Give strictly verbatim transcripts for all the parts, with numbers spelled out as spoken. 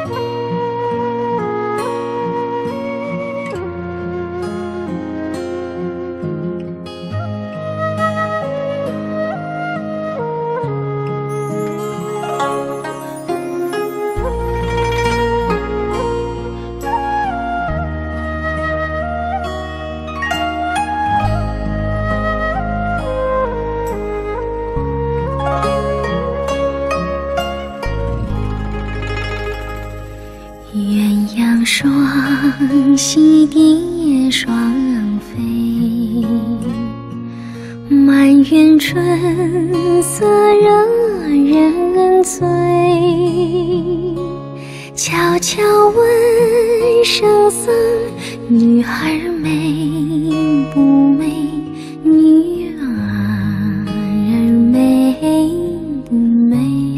鸳鸯双栖蝶双飞，满园春色惹人醉。悄悄问圣僧，女儿美不美？女儿美不美？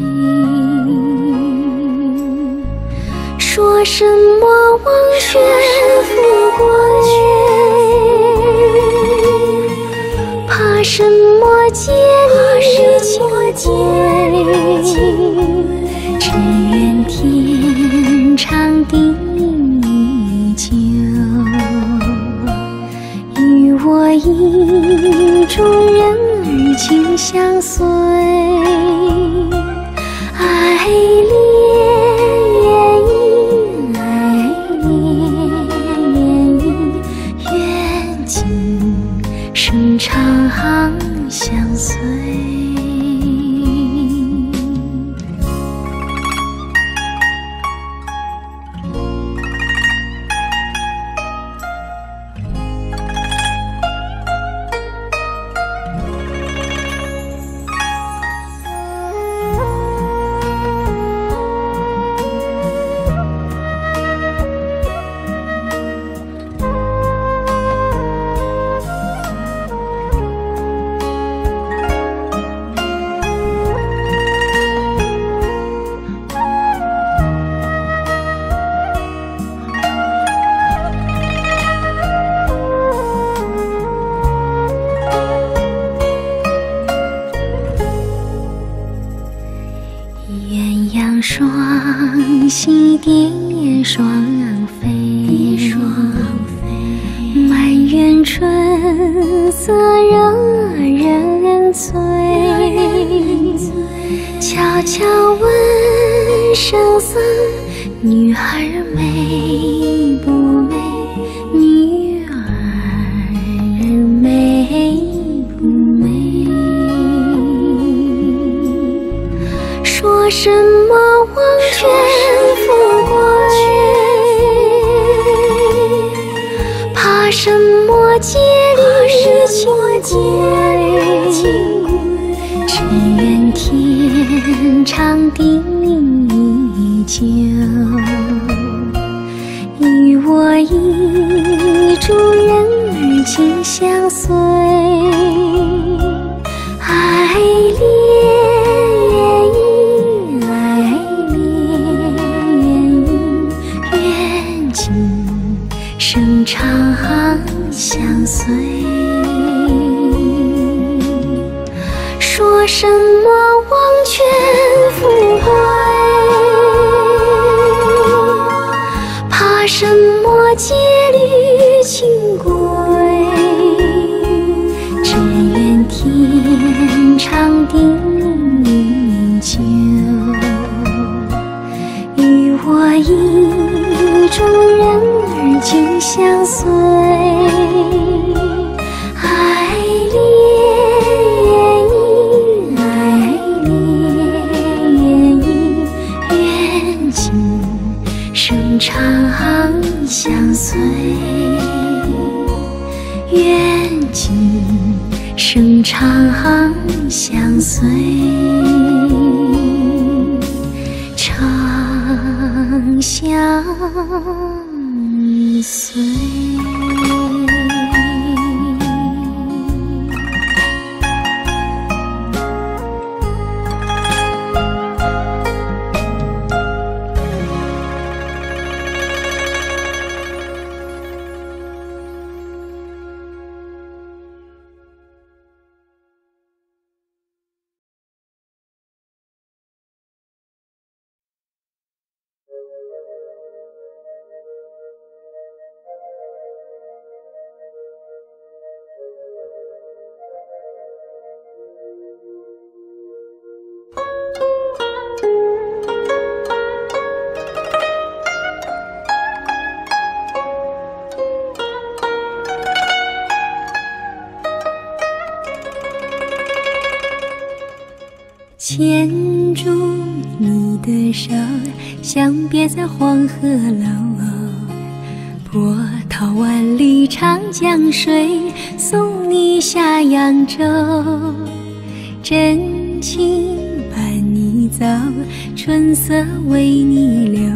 说什么忘却富贵，怕什么戒律清规，只愿天长地久，与我意中人儿紧相随。爱恋生长相随。鸳鸯双栖蝶双飞，满园春色惹人醉。悄悄问圣僧，女儿美不美？女儿美不美？说什么忘却富贵，怕什么戒律清规，只愿天长地久，与我意中人儿紧相随。爱恋生长相随。说什么忘却富贵，怕什么戒律清规，只愿天长地久，与我意中人儿紧相随。爱恋爱恋愿今生长相随，愿今生长相随，长相随。 牵住你的手，相别在黄鹤楼。波涛万里长江水，送你下扬州。真情伴你走，春色为你留。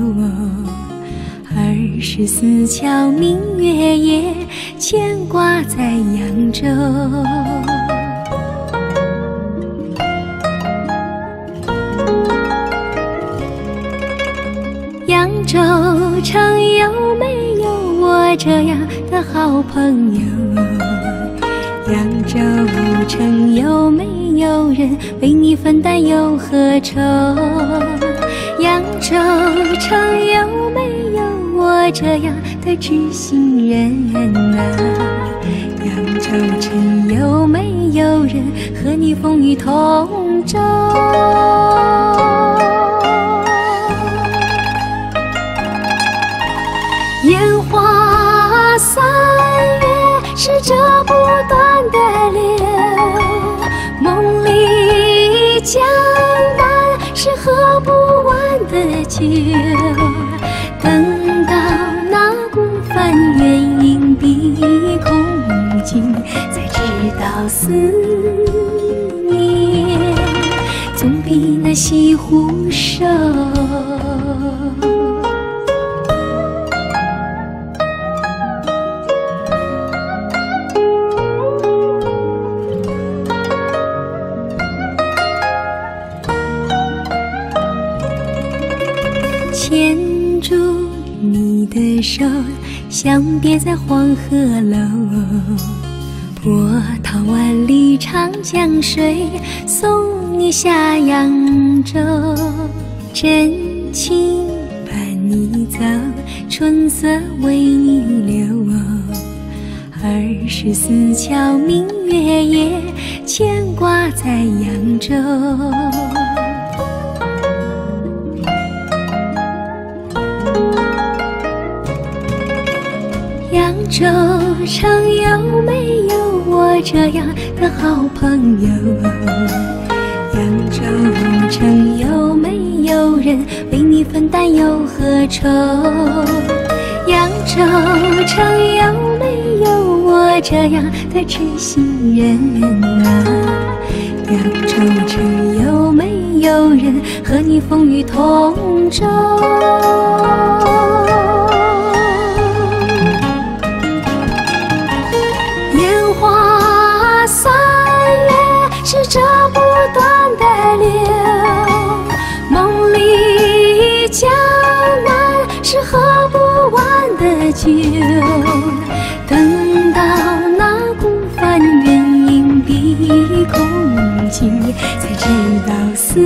二十四桥明月夜，牵挂在扬州。扬州城有没有我这样的好朋友？扬州城有没有人为你分担忧和愁？扬州城有没有我这样的知心人啊？扬州城有没有人和你风雨同舟？烟花三月是这不断的流，梦里江南是喝不完的酒。等到那孤帆远影碧空尽，才知道思念总比那西湖瘦。牵住你的手，相别在黄鹤楼。波涛万里长江水，送你下扬州。真情伴你走，春色为你留。二十四桥明月夜，牵挂在扬州。扬州城有没有我这样的好朋友？扬州城有没有人为你分担忧和愁？扬州城有没有我这样的知心人啊？扬州城有没有人和你风雨同舟？烟花三月是这不断的流，梦里江南是喝不完的酒。等到那孤帆远影碧空尽，才知道思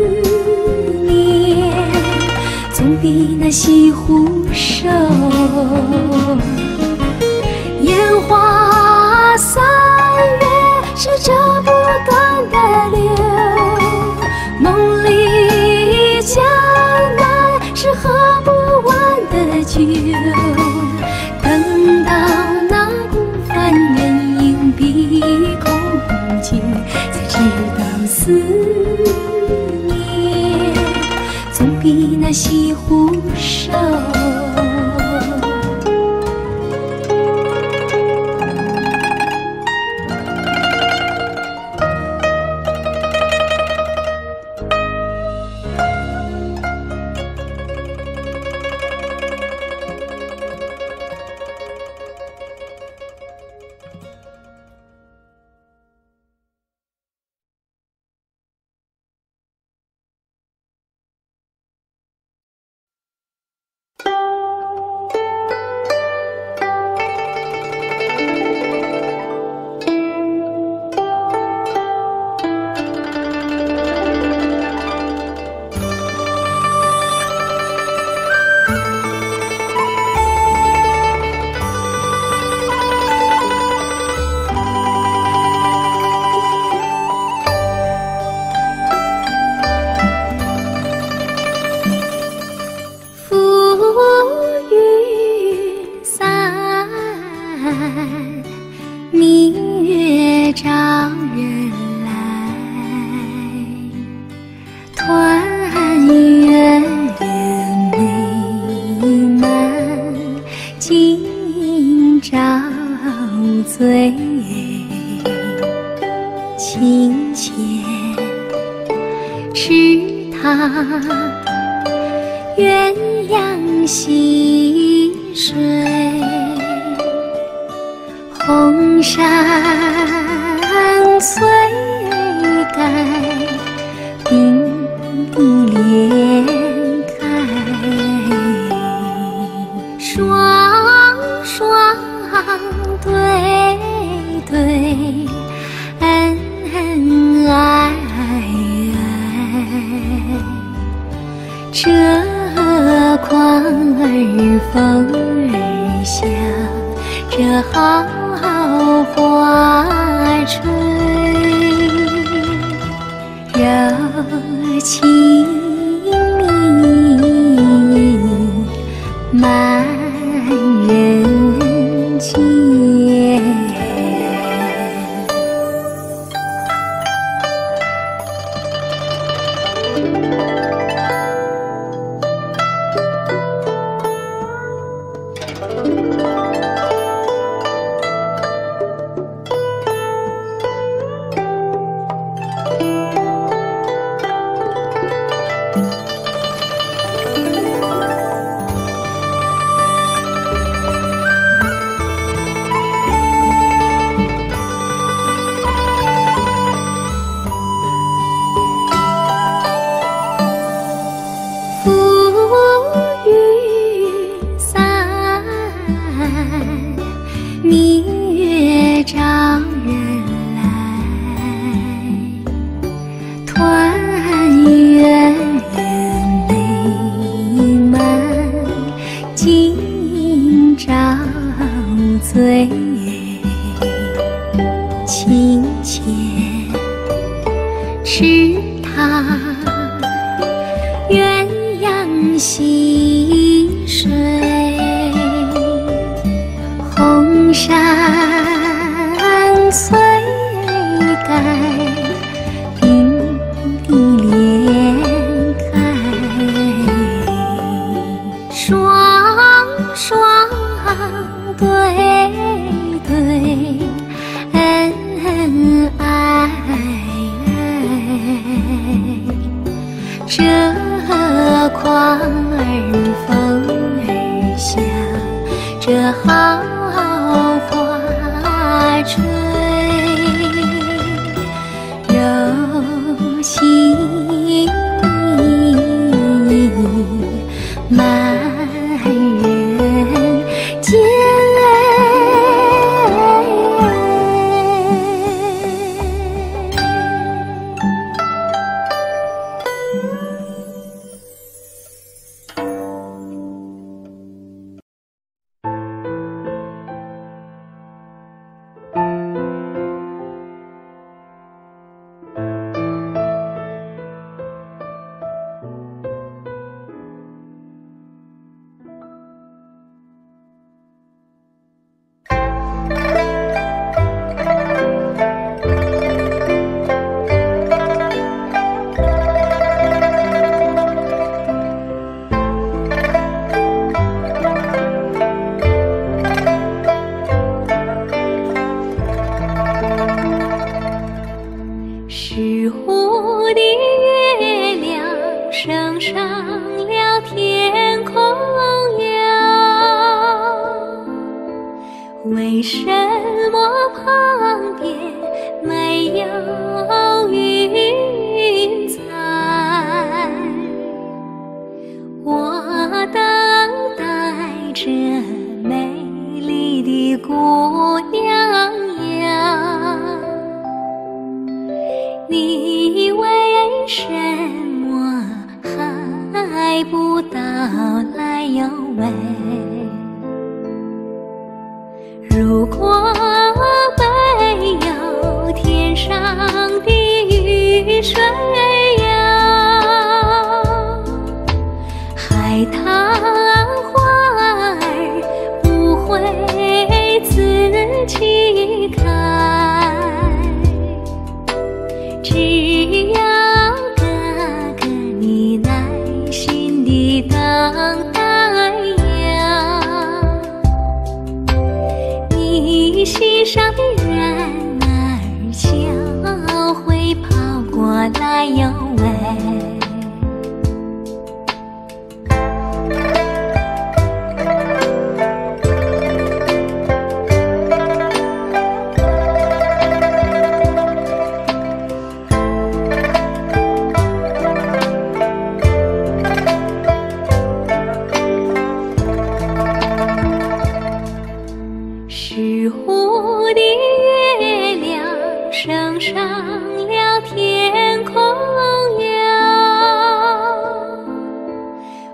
念总比那西湖瘦。烟花三月是这不断的流，梦里江南是喝不完的酒。等到那孤帆远影碧空尽，才知道思念总比那西湖瘦。 鸳鸯戏水，红山虽改，并蒂莲开。双双对对，恩恩爱爱。这况儿风儿香，这好花吹，柔情蜜满人间。明月照人来，团圆美满，今朝醉。清浅池塘，鸳鸯戏水。红山虽改，并蒂莲开。双双对对，恩恩爱爱。这况儿风儿香，这好花吹，柔情蜜满人间。是湖的月亮升上了天空呀，为什么旁边没有云彩？我等待着美丽的姑娘呀，你为什么还不到来哟喂？如果没有天上的雨水呀，海棠花儿不会自己开。只要哥哥你耐心地等待呀，你心上的人儿就会跑过来哟喂。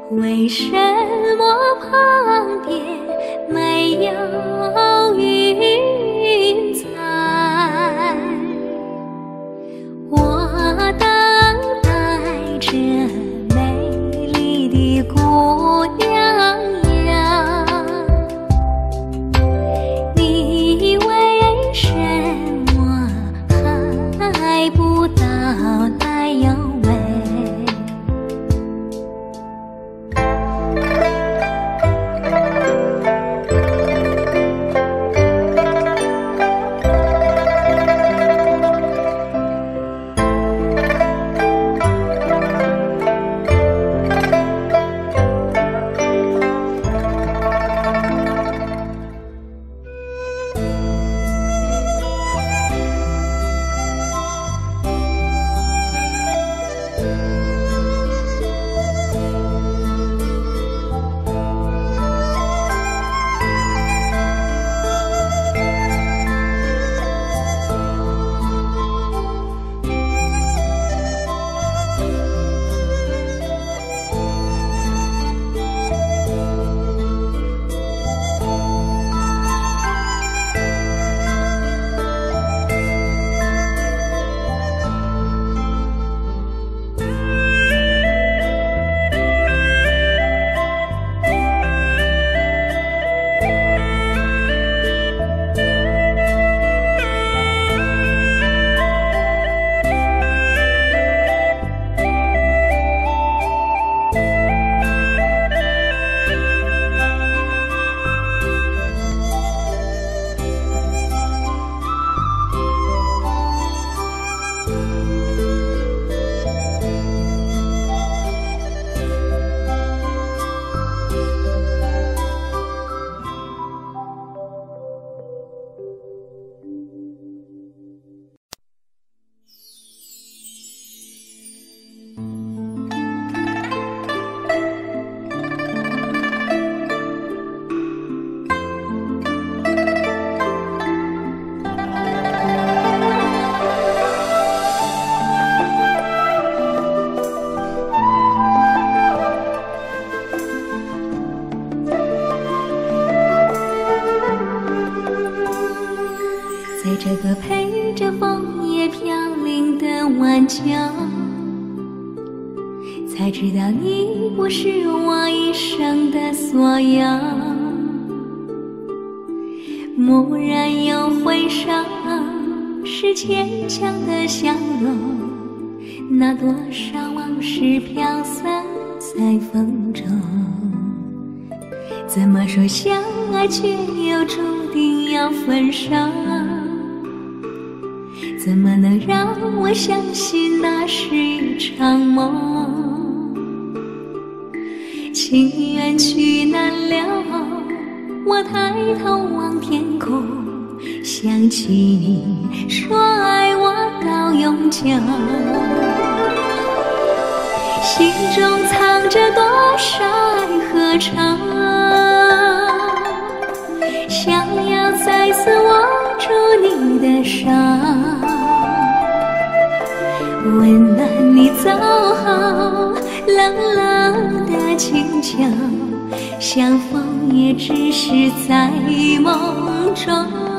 为什么旁边没有云彩？我等待着美丽的姑娘呀，你为什么还不到来哟喂？在这个陪着枫叶飘零的晚秋，才知道你不是我一生的所有。蓦然又回首，是牵强的笑容，那多少往事飘散在风中。怎么说相爱却又注定要分手？怎么能让我相信那是一场梦？情缘去难了，我抬头望天空，想起你说爱我到永久，心中藏着多少爱和愁，想要再次握住你的手，温暖你走后冷冷的清秋，相逢也只是在梦中。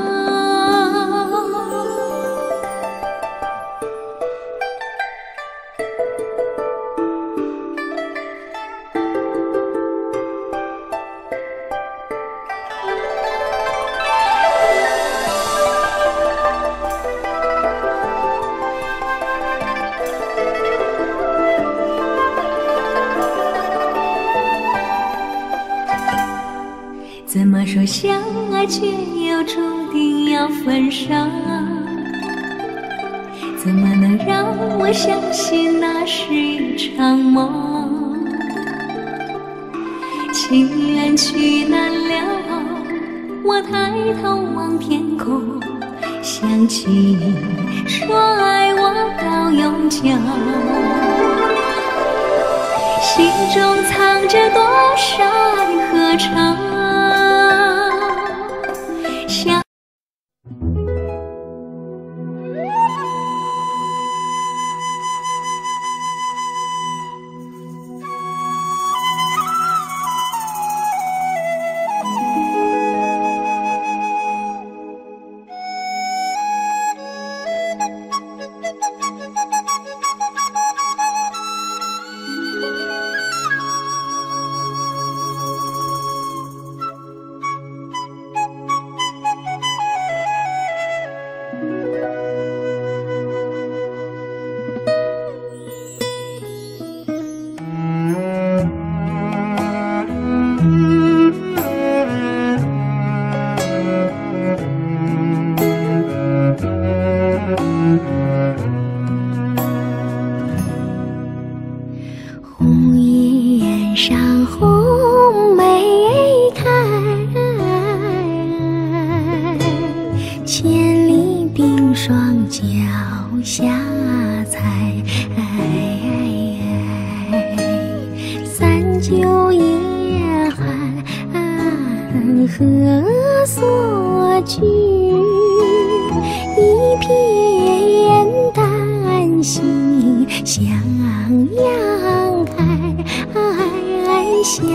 怎么说相爱却又注定要分手？怎么能让我相信那是一场梦？情缘去难了，我抬头望天空，想起你说爱我到永久，心中藏着多少爱和愁。 红梅开，千里冰霜脚下踩。三九夜寒何所居？一片丹心向阳开，向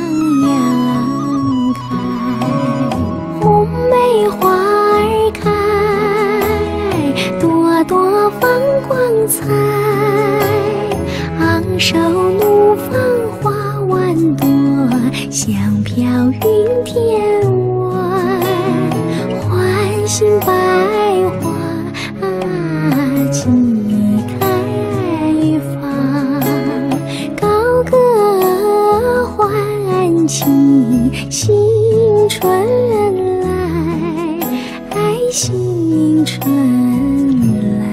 阳开。红梅花儿开，朵朵放光彩。昂首怒放花万朵，香飘云天外。唤醒百花齐开放，高歌欢庆新春来，新春来。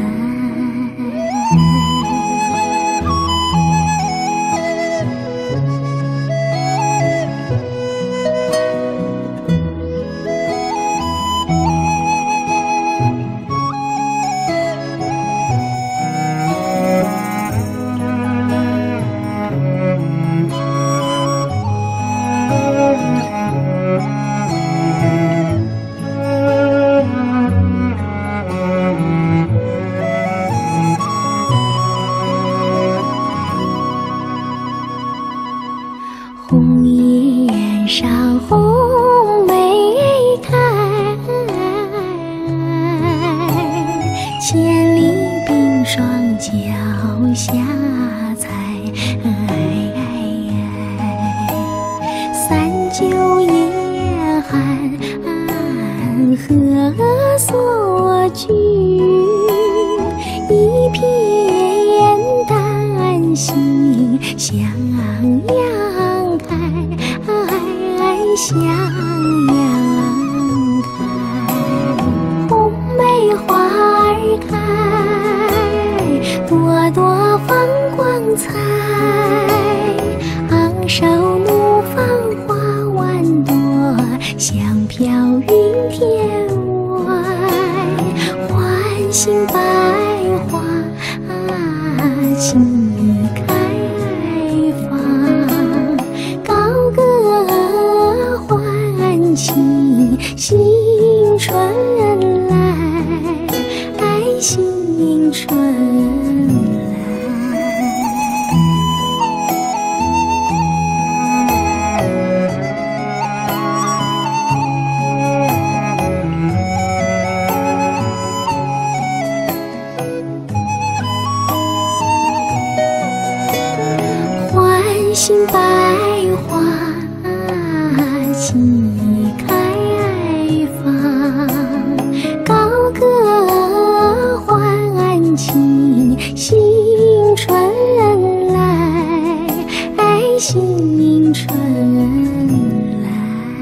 红颜上红梅开，千里冰霜脚下踩。三九夜寒何所居？一片丹心向阳开，向阳开。红梅花儿开，朵朵放光彩。昂首怒放花万朵，香飘云天外。唤醒百花齐开放，高歌欢庆新春来，新春来。唤醒百花齐开放，高歌欢庆新春来，新春来。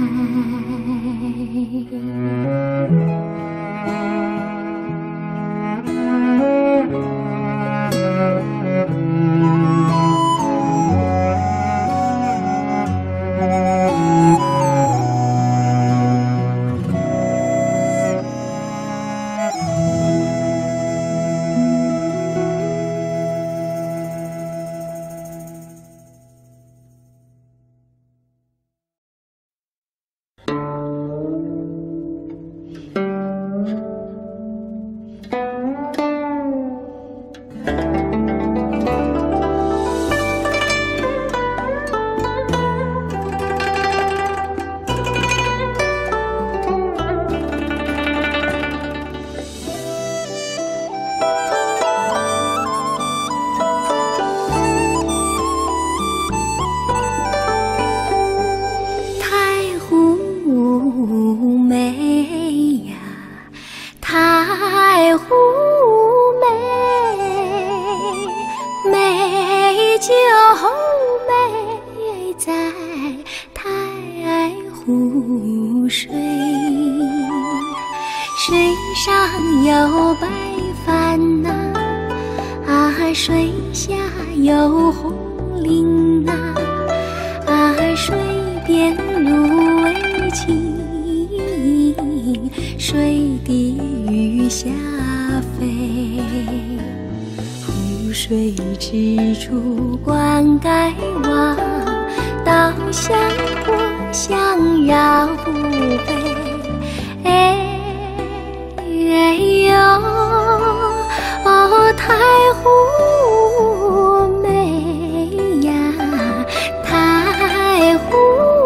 湖水，水上有白帆呐，啊，水下有红绫呐，啊， 水边芦苇青，水滴雨下飞。湖水之处灌溉望，稻香过相绕不飞。哎哎呦，哦，太湖美呀，太湖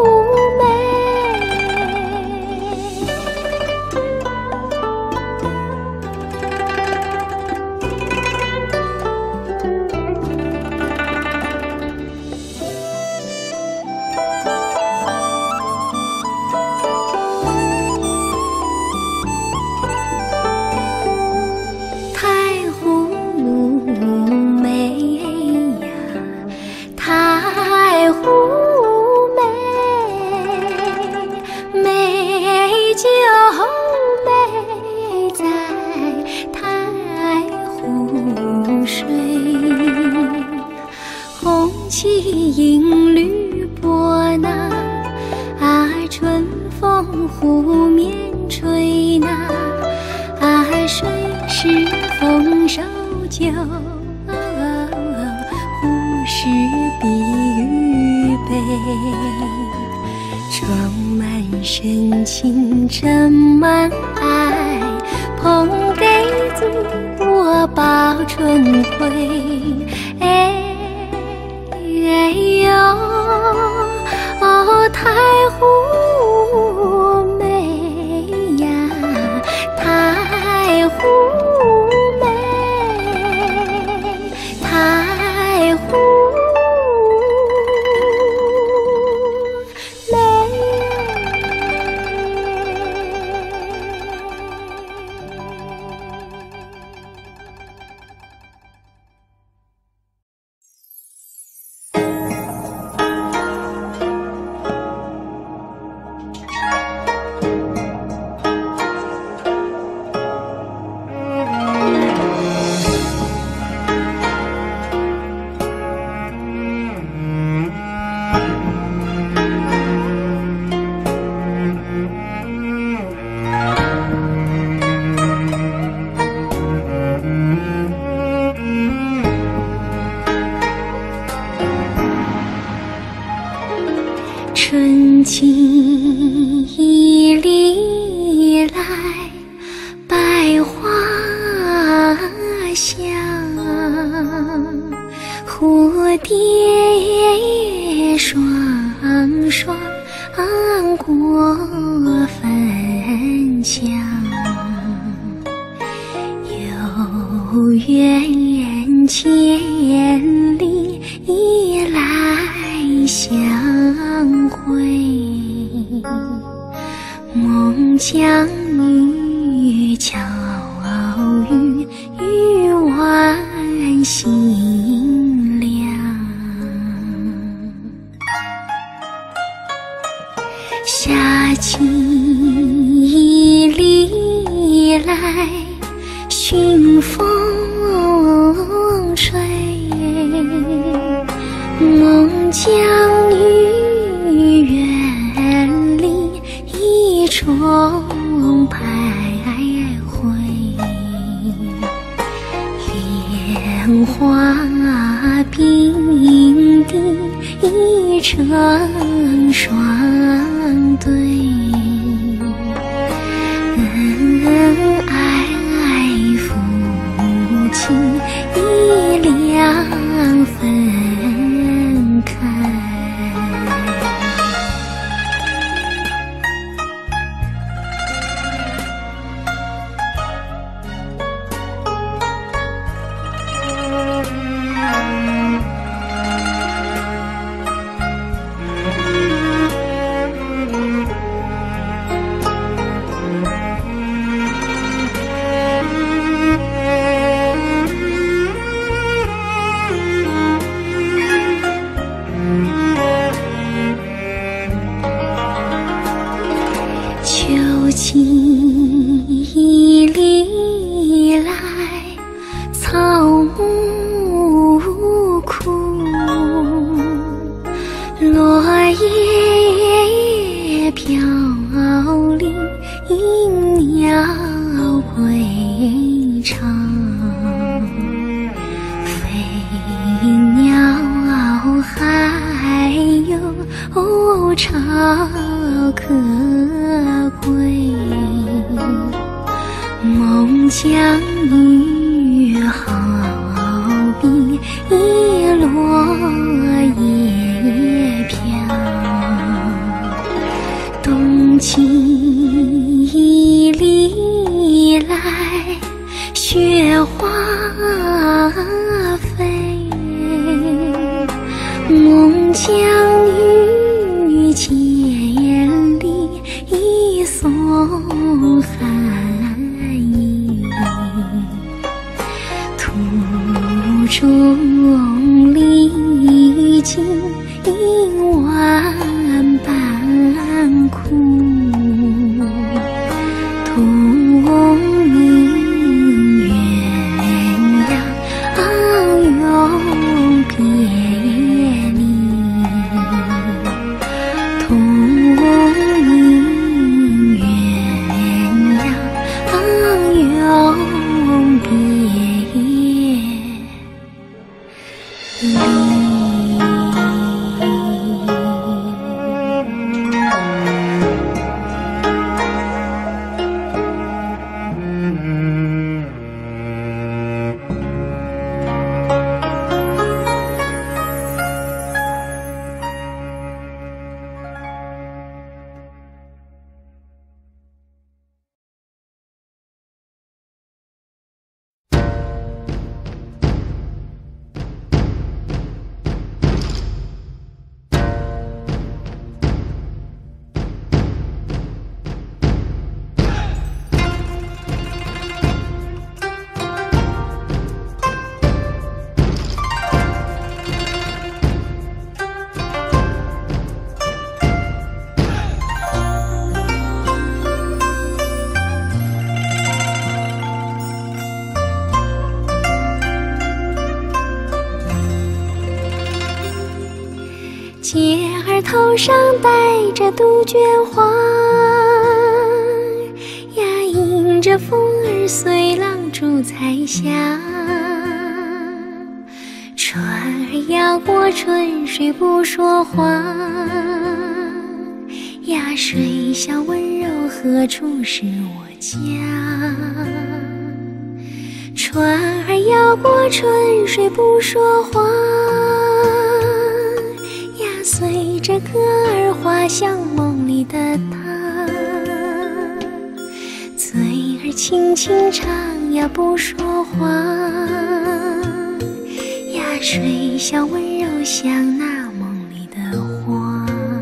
银缕波浪啊，春风湖面吹呐啊，水是丰收酒，湖是碧玉杯，装满深情盛满爱，捧给祖国报春晖。哎哎呦，哦，太湖美呀，太湖美，太湖美。春景一里来，百花香，蝴蝶双双过芬墙，有缘千里来相会，孟姜女巧遇，玉碗心凉。夏季一里来，熏风吹，孟姜女远离一重徘徊，莲花并蒂一成双对，恩爱夫妻一两分开。 哦，超可贵。孟姜女好比一落叶飘，冬季里来雪花飞。孟姜女千里一送寒衣，途中历经万般苦，同名鸳鸯永别离，同名鸳鸯永别离。姐儿头上戴着杜鹃花呀，迎着风儿随浪逐彩霞。船儿摇过春水不说话呀，水乡温柔何处是我家？船儿摇过春水不说话，随着歌儿滑向梦里的他，嘴儿轻轻唱呀不说话呀，水乡温柔像那梦里的花。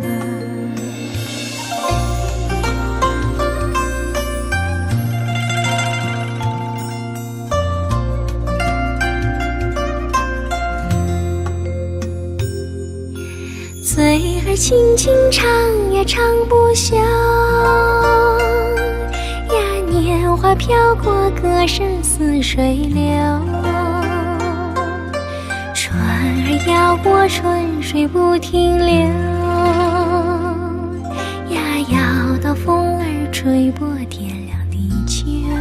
嘴儿轻轻唱呀唱不休呀，年华飘过歌声似水流。船儿摇过春水不停留呀，摇到风儿吹破天亮地球。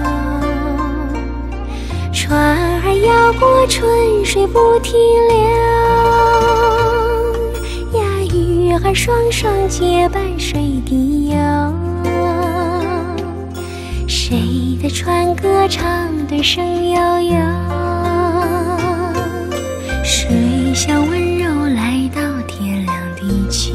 船儿摇过春水不停留，鱼儿双双结伴水底游。谁的船歌唱得声悠悠，水乡温柔来到天亮地球。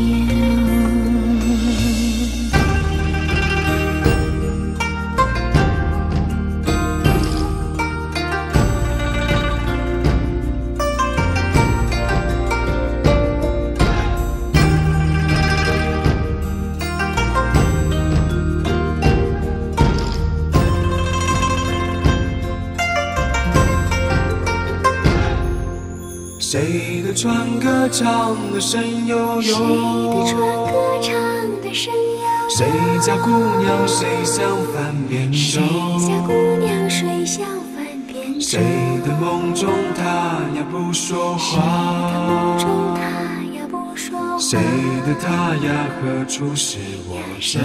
谁的船歌唱得声悠悠？ 谁的船歌唱得声悠悠？ 谁家姑娘水乡翻扁舟？ 谁家姑娘水乡翻扁舟？ 谁的梦中她呀不说话？ 谁的梦中她呀不说话？ 谁的她呀何处是我家？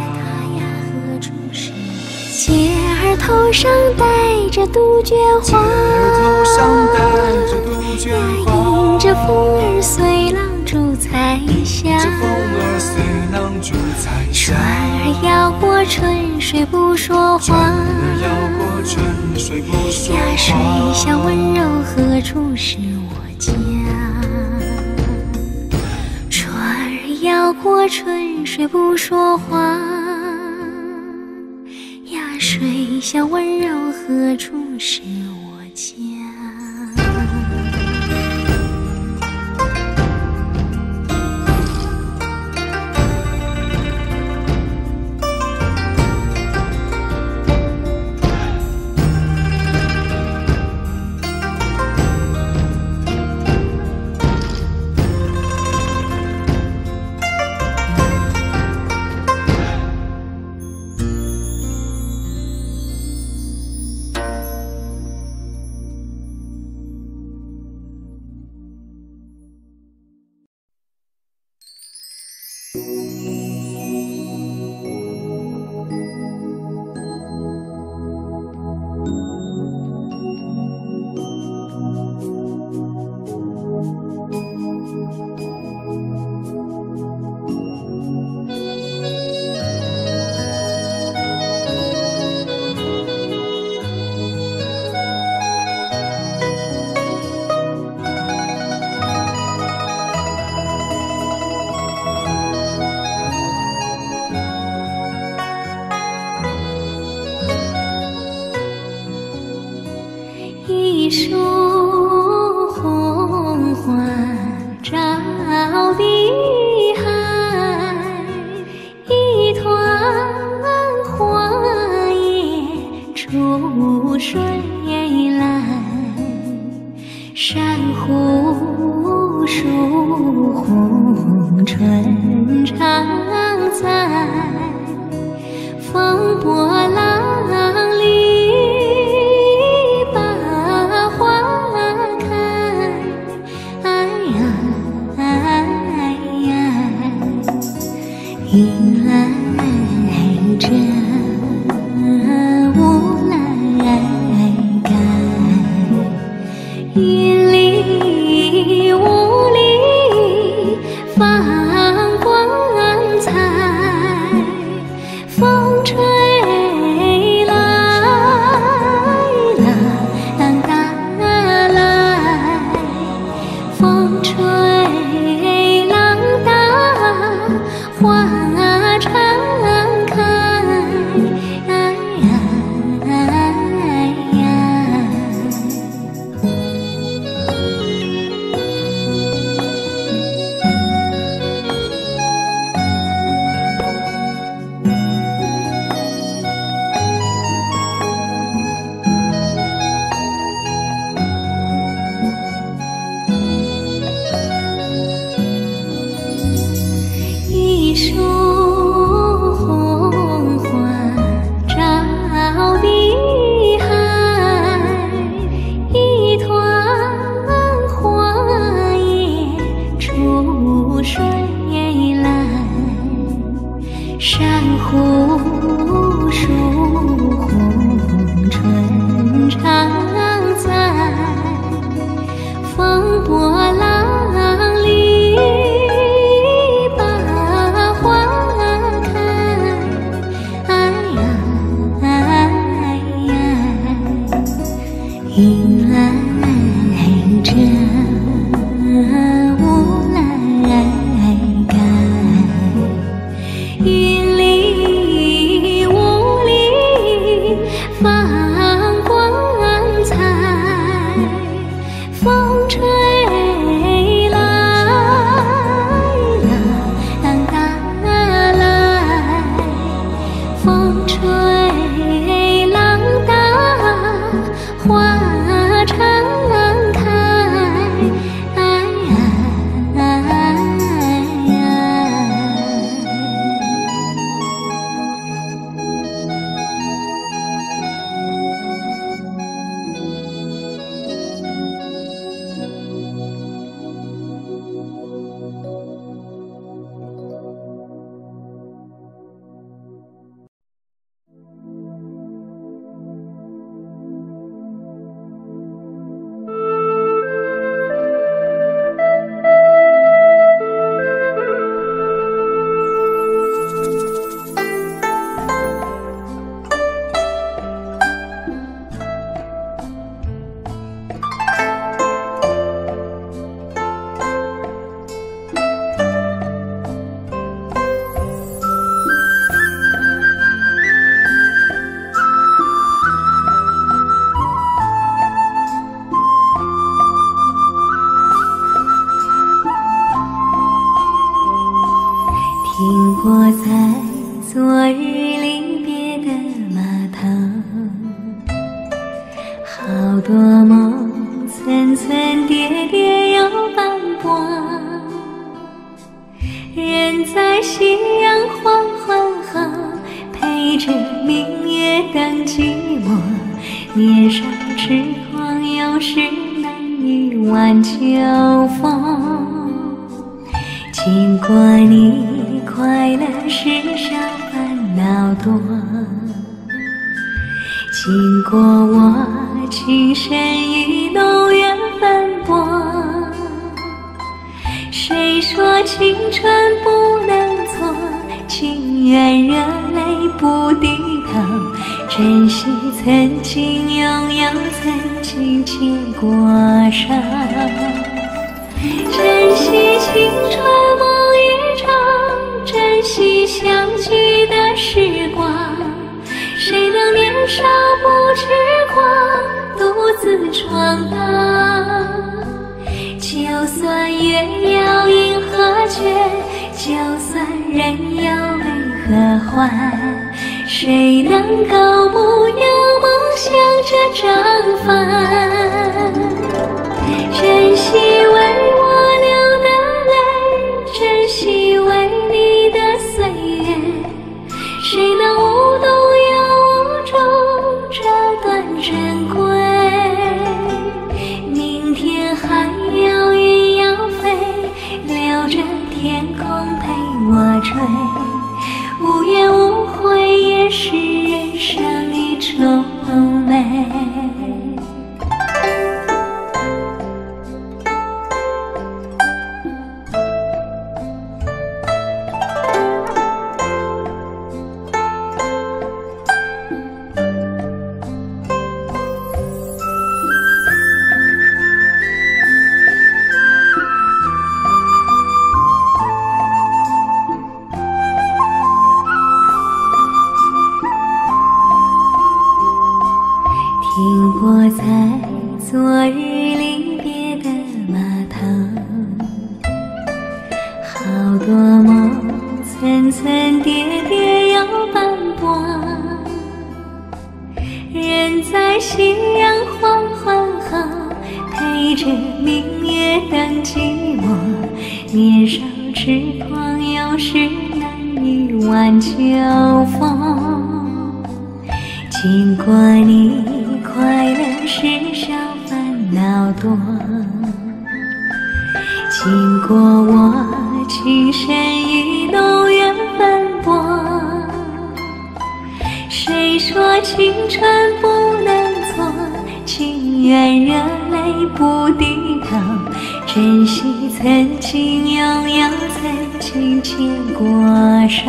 姐儿头上戴着杜鹃花， 姐儿头上戴着杜鹃花， 迎着风儿随浪逐彩霞。 水不说话， 绕过春水不说呀，水话。 乡温柔何处是我家？船儿摇过春水不说话，呀，水乡温柔何处是我家？一树红花照碧海，一团花叶出水来。珊瑚树红春常在，风波浪里迎来这雾来干，云里雾里放光彩，风吹来浪打来，风吹浪打花常开，哎呀哎呀，一树红花照碧海，一团花叶出水来。珊瑚树红春常在，风波浪里把花开，哎呀哎呀，迎来这雾来干，云里停泊在昨日离别的码头，好多梦层层叠叠又斑驳，人在夕阳黄昏后陪着明月等寂寞，年少痴狂有时难以挽秋风。经过你快乐时少烦恼多，经过我情深意浓缘奔波。谁说青春不能错，情愿热泪不低头，珍惜曾经拥有，曾经牵过手，珍惜青春梦一场，珍惜相聚的时光。谁能年少不痴狂，独自闯荡？就算月有阴和缺，就算人有悲和欢，谁能够不有梦想着张帆？珍惜为我流的泪，珍惜为你的岁月，谁能无动又无衷这段珍贵？明天还有云要飞，留着天空陪我追，无怨无悔也是人生一种美。停泊在昨日离别的码头，好多梦层层叠叠又斑驳，人在夕阳黄昏后陪着明月等寂寞，年少痴狂有时难以挽秋风。经过你快乐时少烦恼多，经过我情深意浓缘奔波。谁说青春不能错，情愿热泪不低头，珍惜曾经拥有，曾经牵过手，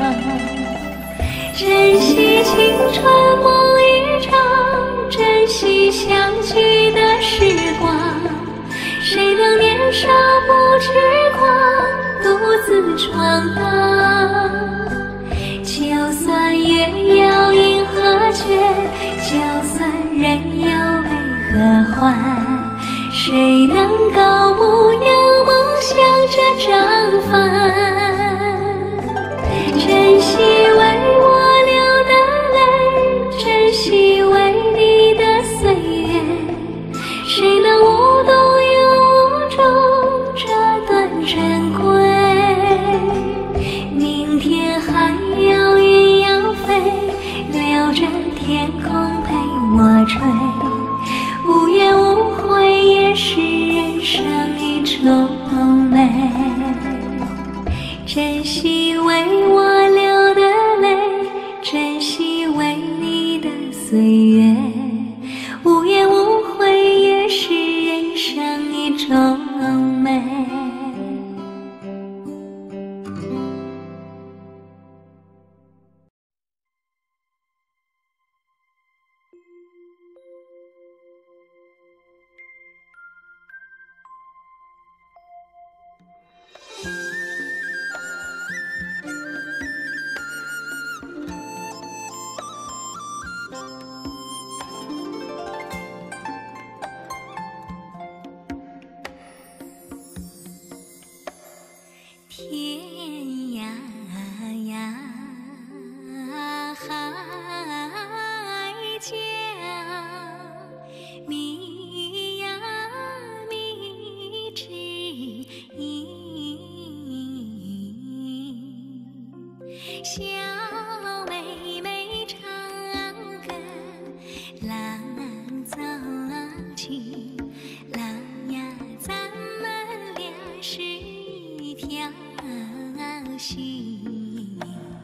珍惜青春梦一场，珍惜相聚的时光。谁能年少不痴狂，独自闯荡？就算月有阴和缺，就算人有悲和欢，谁能够不有梦想着张帆？珍惜为我流的泪，珍惜为你的岁月，谁能无动又无衷这段珍贵？明天还有云要飞，留着天空陪我追，无怨无悔也是人生一种美。 小妹妹唱歌，郎走起，郎呀，咱们俩是一条心。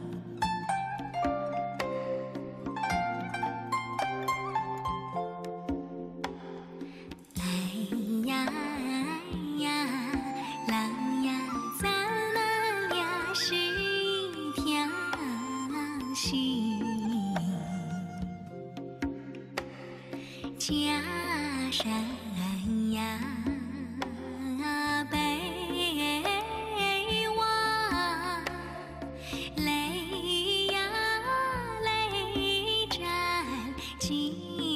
哎呀哎呀，郎呀，咱们俩是一条心。家山呀，北望，泪呀泪沾襟。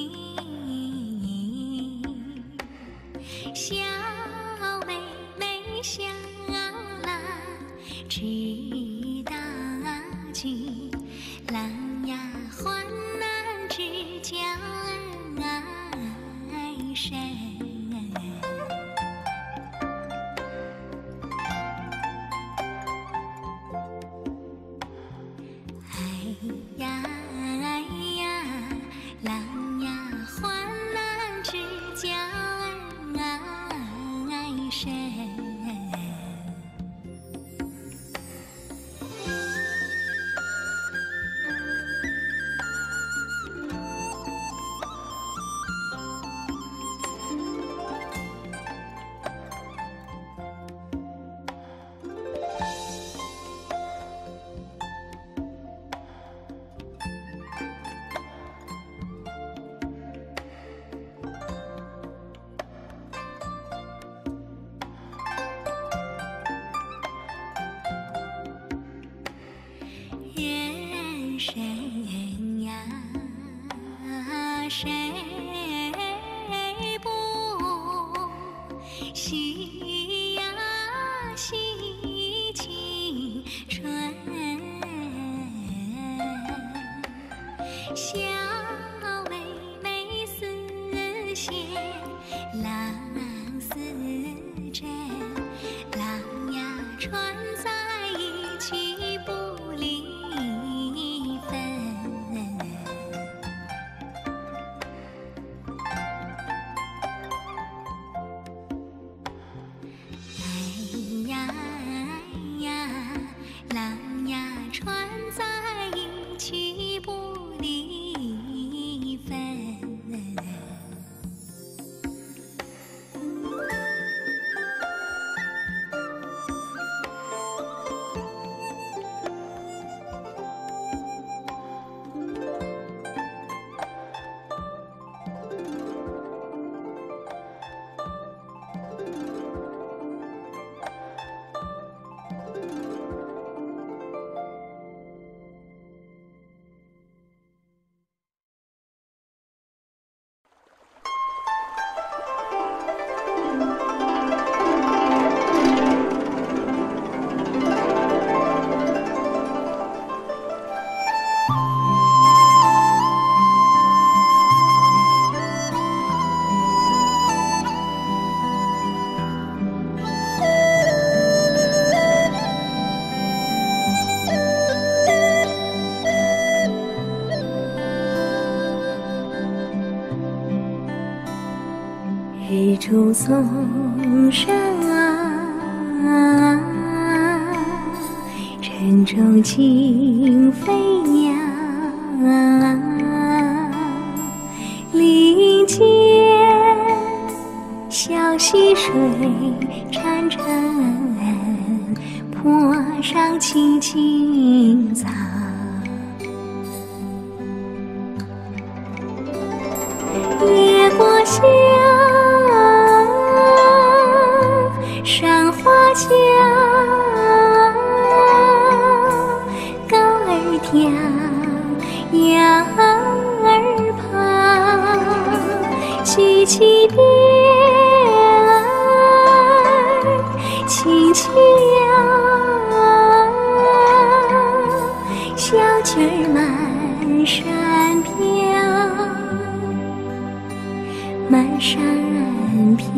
小妹妹想郎知道今，郎呀患难知交爱深。哎呀哎呀，郎呀患难知交爱深。人生呀，谁不喜呀喜青春？小妹妹似线，郎似针，郎呀穿在一起不离分。哎呀哎呀，郎呀穿在一起不离分。日出松山啊，晨钟轻飞鸟，林间小溪水潺潺，坡上青青草。野过香，山花桥，高儿调，羊儿跑，曲曲边儿轻轻摇，小曲儿满山飘，满山飘。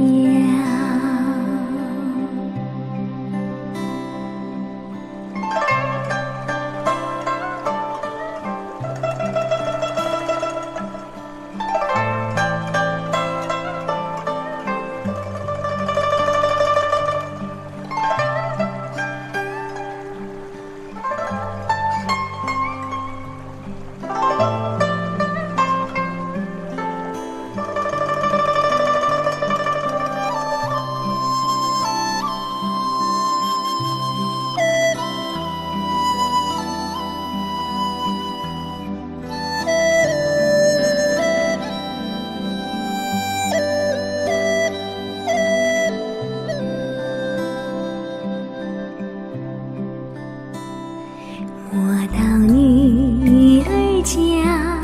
我到女儿家，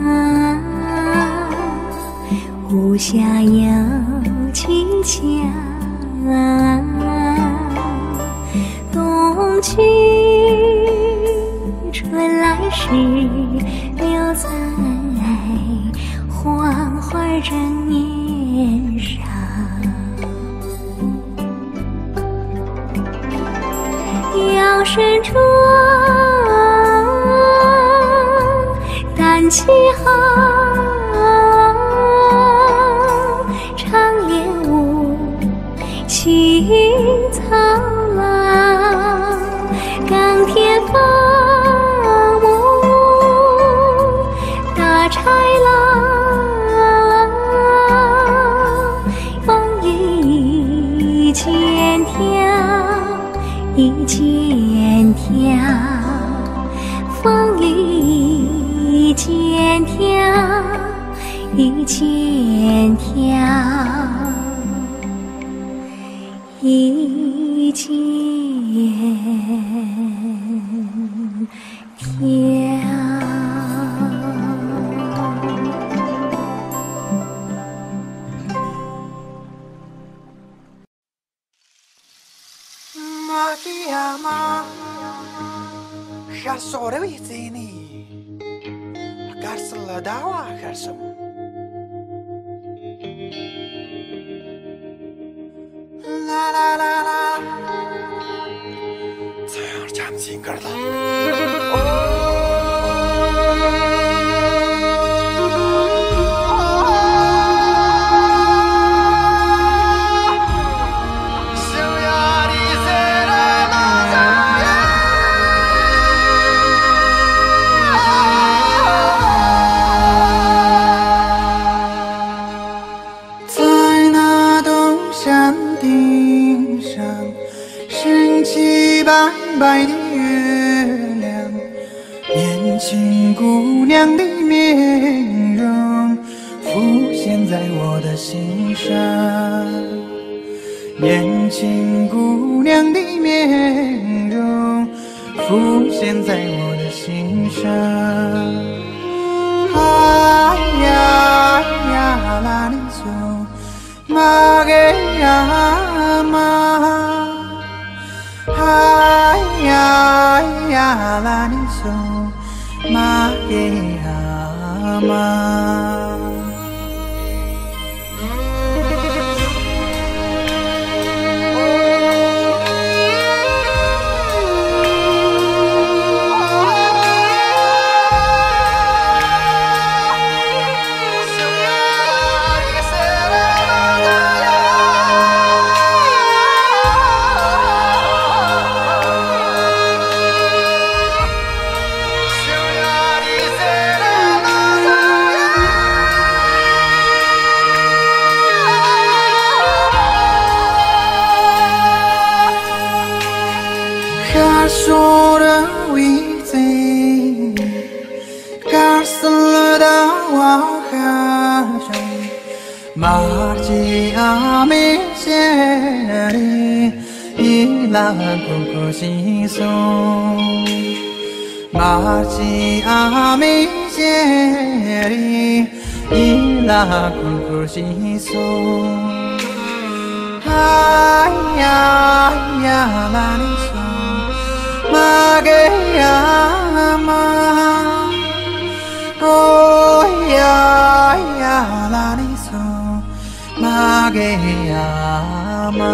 无暇要去瞧，冬去春来时，留在黄花正面上。腰身壮，胆气豪，常练武，起操劳，钢铁伐木，打豺狼，风雨千条，一千条，风雨千条，一千条，一千条。 Mama, garsore witini, garsela dawa garsem. La la la la, sayang jam singkarla. Hãy 白的月亮，年轻姑娘的面容浮现在我的心上。年轻姑娘的面容浮现在我的心上。哎呀呀，拉里索，马给呀马。Ay ay ay la ni so ma ke ama. Sora within Garcelada wakaja Marji ame seri Ila kukusiso Marji ame seri Ila kukusiso Ay ay ay laniso Magayama, oh ya ya laniso, Magayama,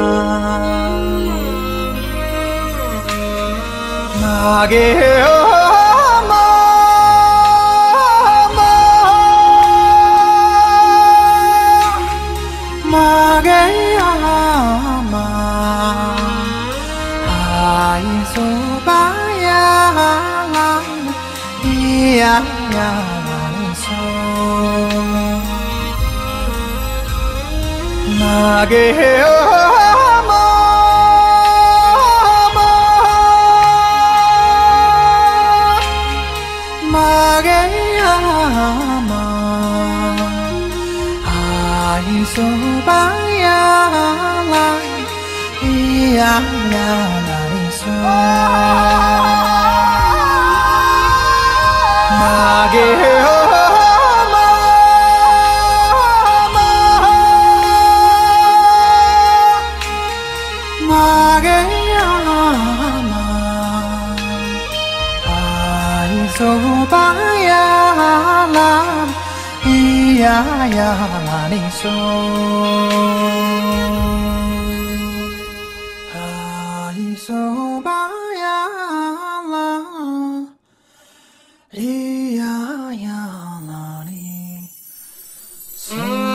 Magayama, Magayama, ay so. Ya ya so Mage ama Mage ama Ai so ba ya la Ya ya la so 嗦巴呀啦，咿呀呀啦哩嗦，啊哩嗦巴呀啦，咿呀呀啦哩嗦。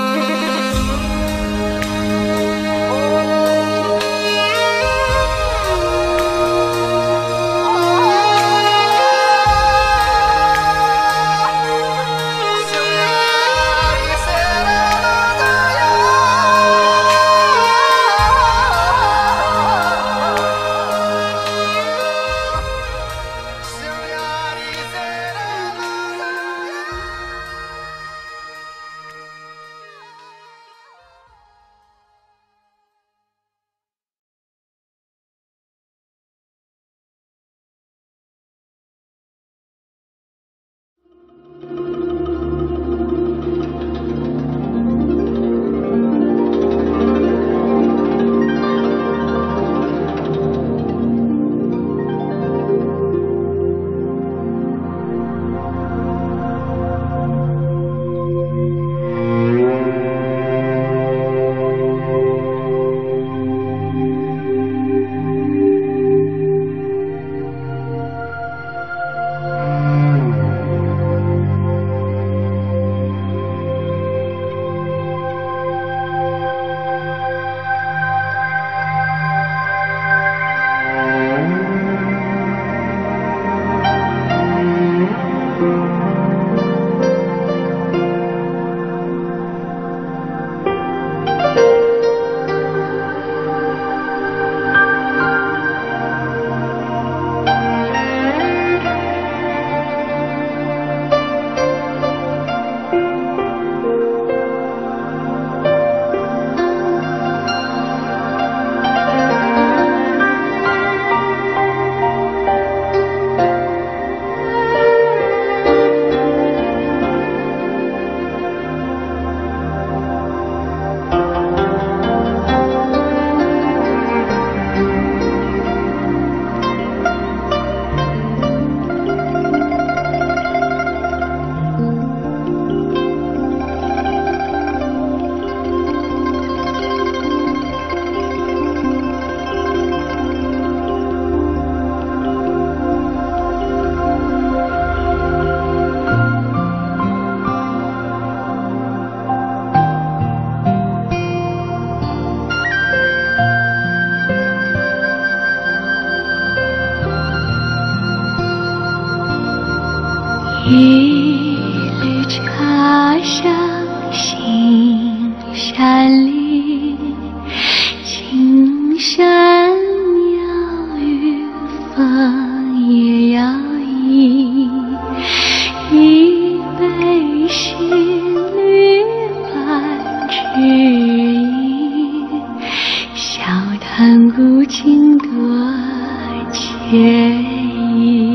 一缕茶香新山里，青山鸟语风也摇曳，一杯新绿伴知音，笑谈古今多惬意。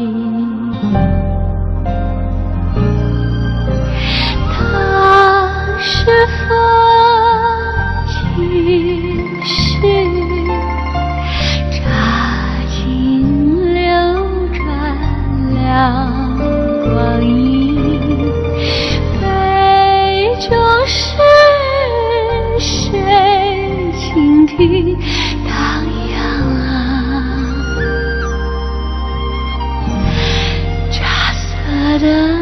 是风起时，乍尽流转两光阴，杯中事谁倾听？荡漾啊，茶色的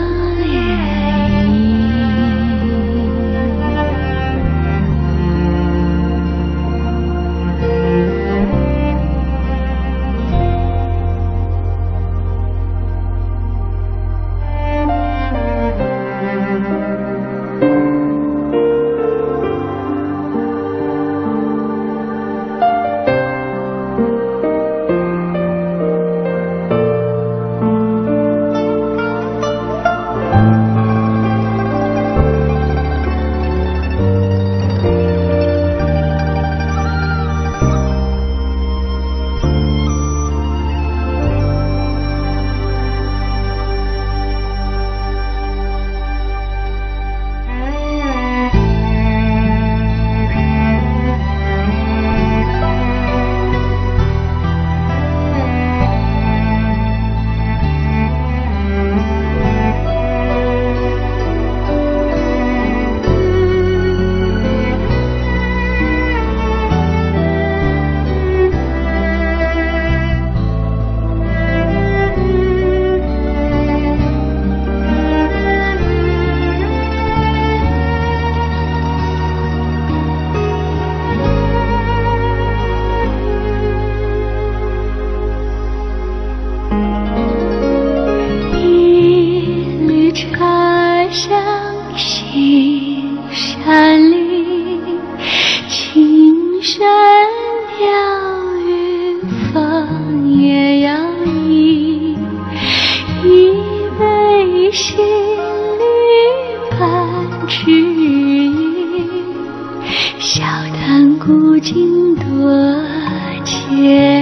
心里繁枝意，笑谈古今多惬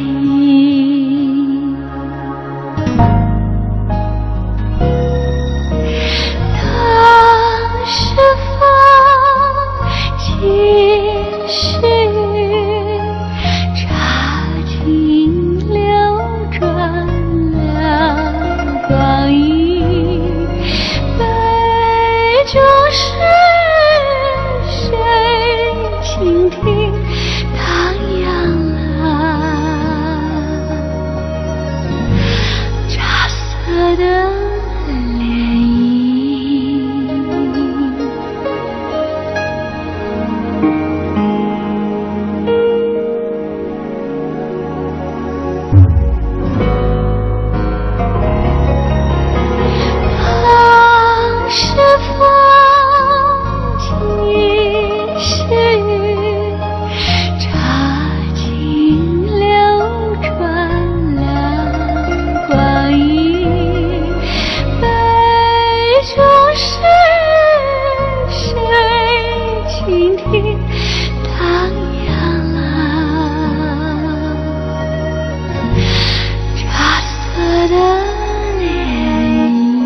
意。当时风起时，茶尽流转了光阴，杯中事谁倾听？荡漾了茶色的涟漪。当时风起时，茶尽流转了光阴，杯中事谁倾听？荡漾了茶色的涟漪。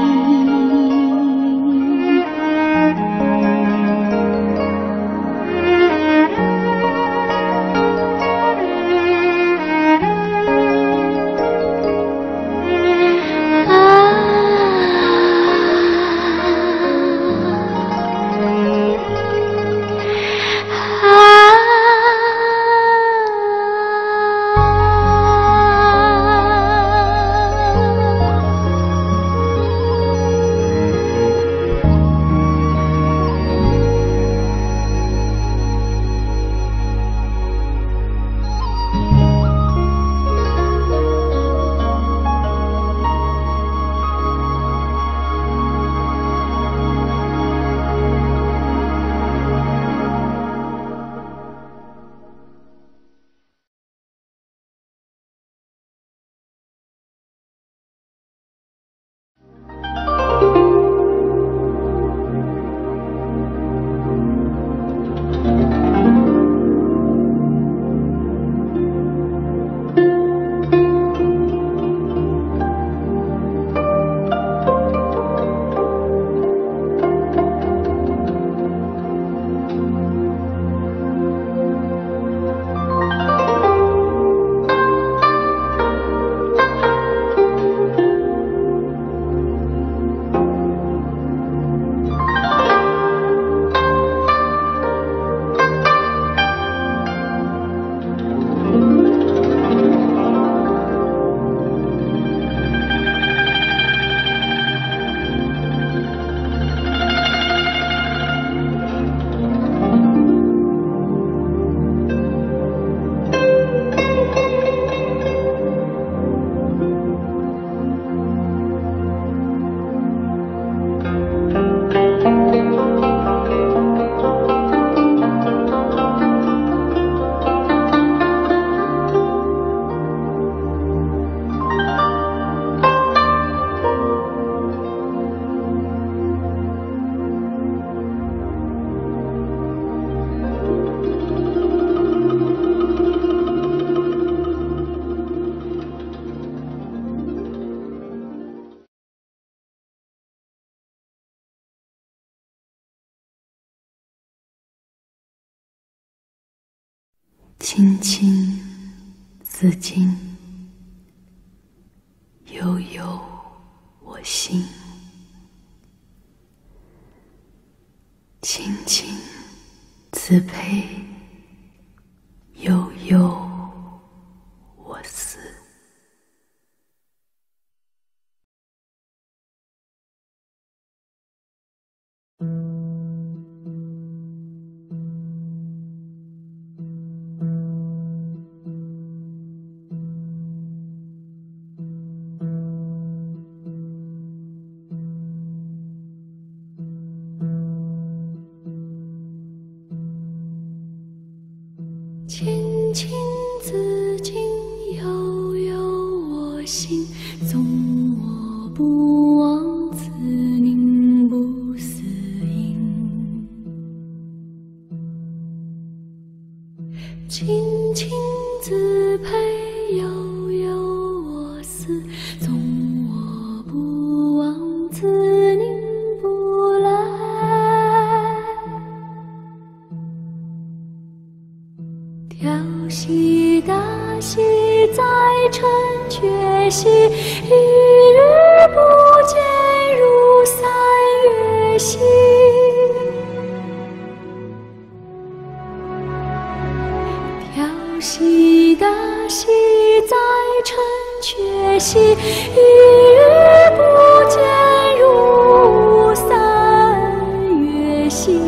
青青子衿，悠悠我心。青青子佩，悠悠我思。青青子衿，悠悠我心。纵我不忘情自佩，悠悠我思，纵我不忘，自宁不来。调戏大戏在城阙兮，一日不见如三月兮。调戏大戏在城阙兮，一日不见如三月兮。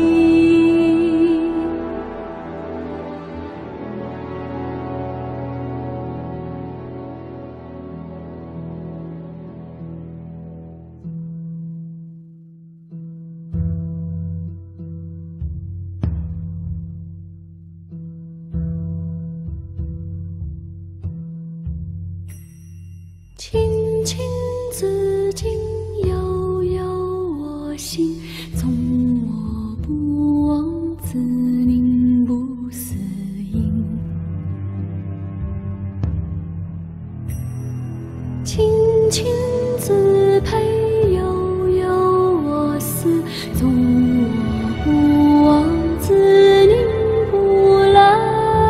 清清自静，悠悠我心，纵我不忘，自宁不思音。清清自佩，悠悠我思，纵我不忘，自宁不来。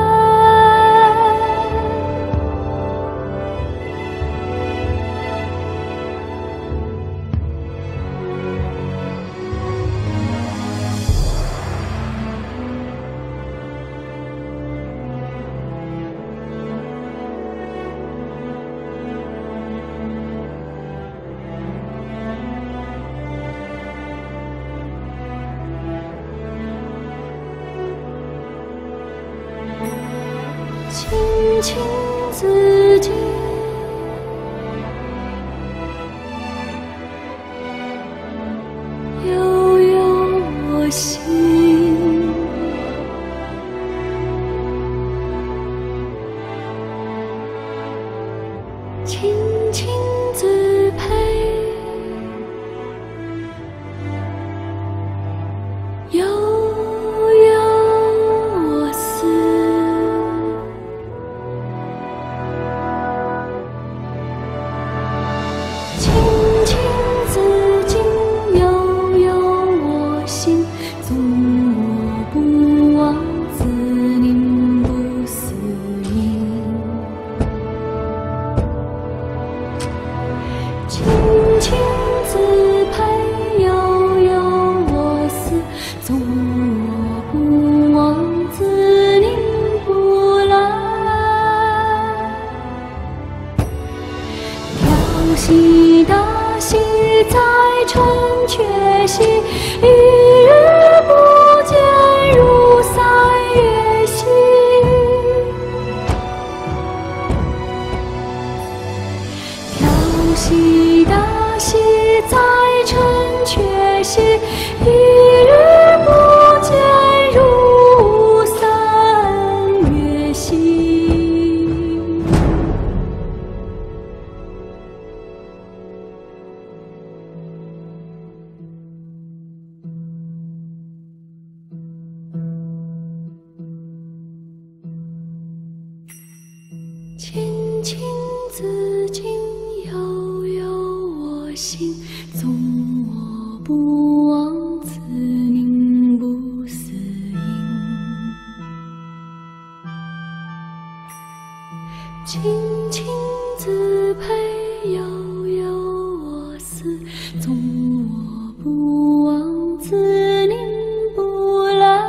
清清自静，悠悠我心。清清自佩，悠悠我思。清清自静，悠悠我心，纵我不忘，自宁不思音。清清自佩，悠悠我思，纵我不忘，自宁不来。调戏大戏在城阙兮，一日不见如三月兮。调戏大戏在城阙兮，一日不见如三月兮。清清自静，悠悠我心，纵我不忘，自宁不思音。清清自佩，悠悠我思，纵我不忘，自宁不来。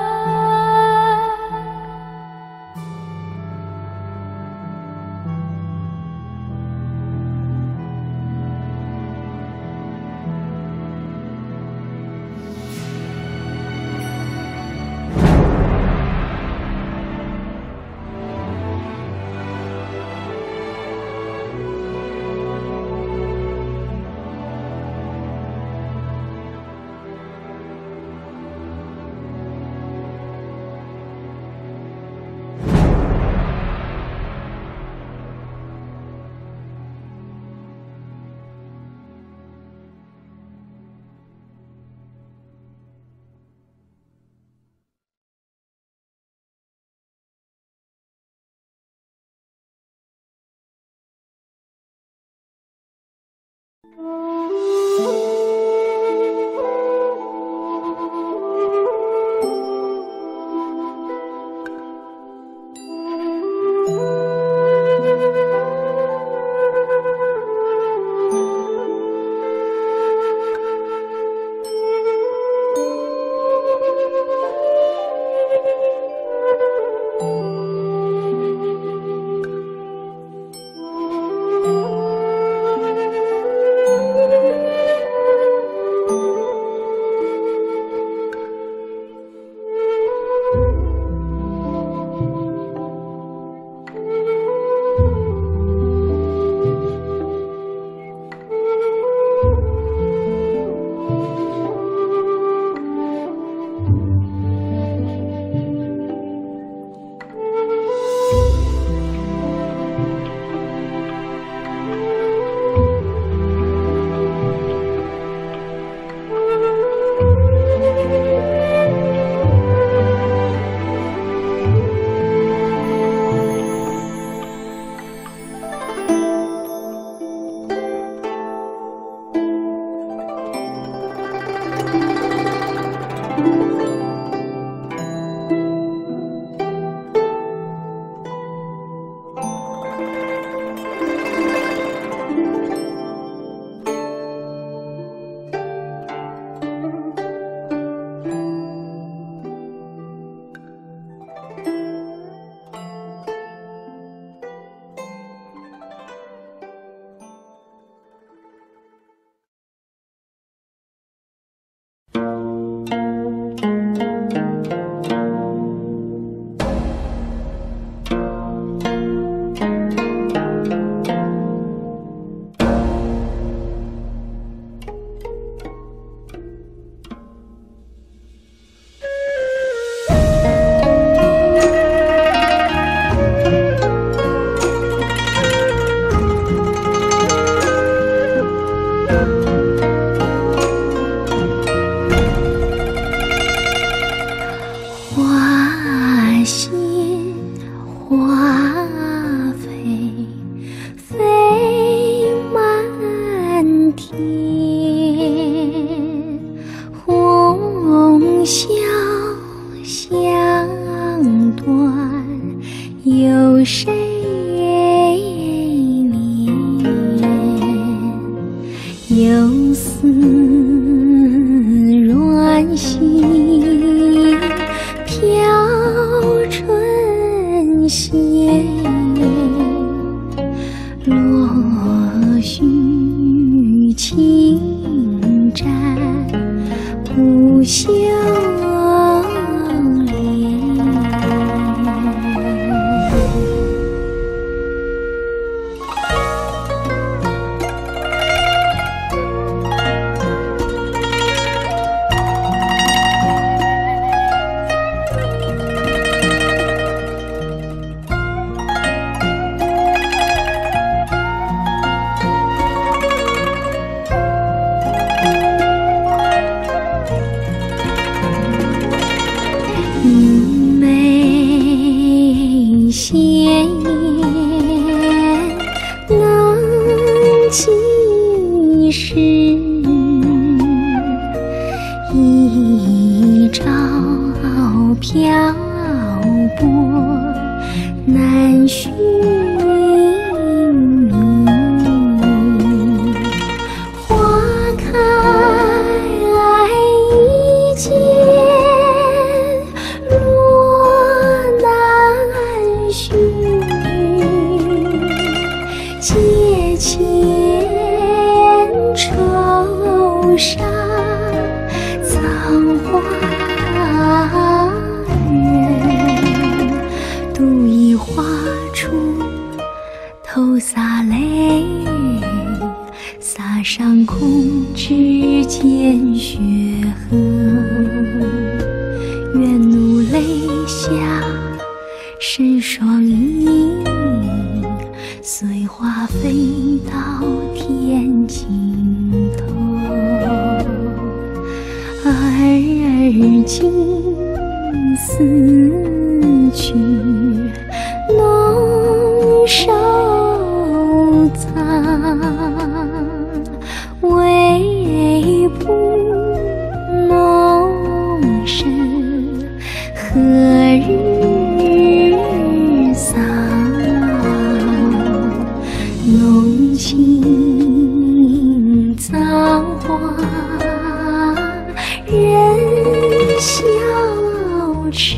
痴。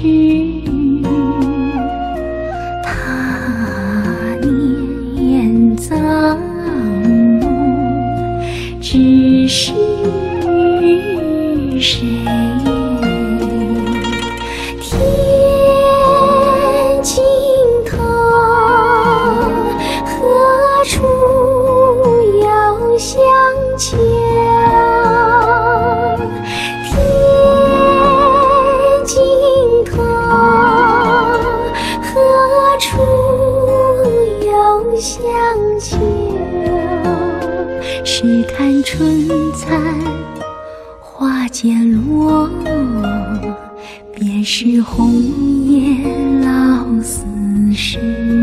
他念造梦，只是谁？天尽头，何处有香桥？天尽头，何处有香桥？试看春残花渐落，便是红颜老死时。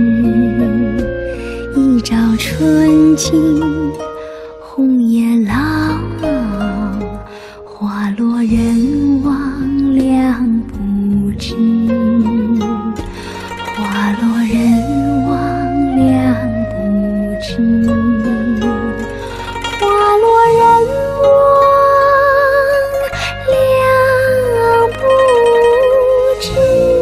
一朝春尽红颜老，花落人亡两不知。花落人亡两不知。花落人亡两不知。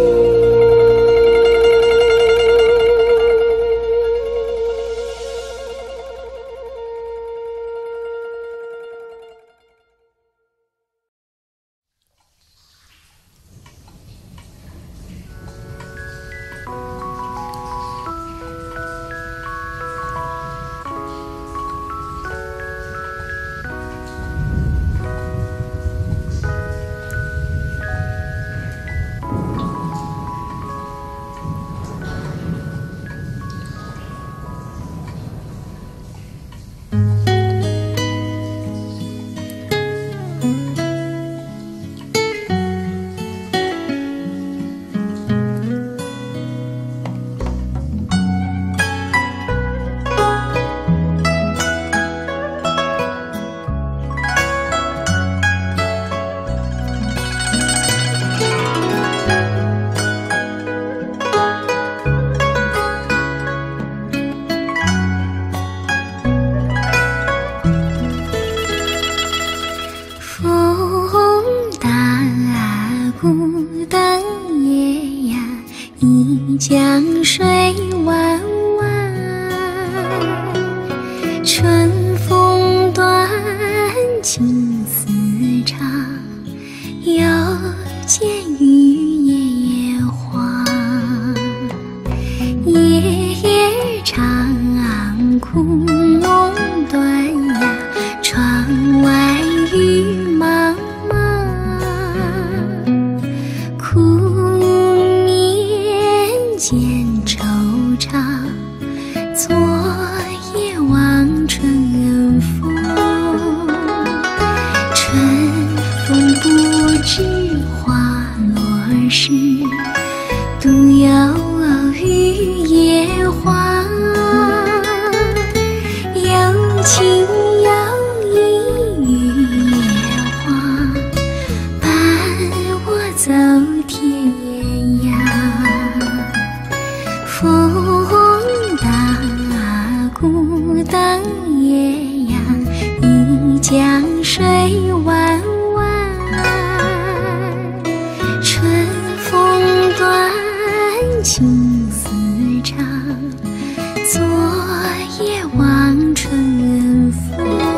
江水弯弯，春风断，青丝长。又见雨夜夜花，夜夜长，空梦断呀。窗外雨茫茫，苦见惆怅，昨夜望春风，春风不知花落时，独有雨夜花。有情有义雨夜花，伴我走天涯。风大鼓灯夜呀，一江水弯弯。春风断，青丝长，昨夜望春风。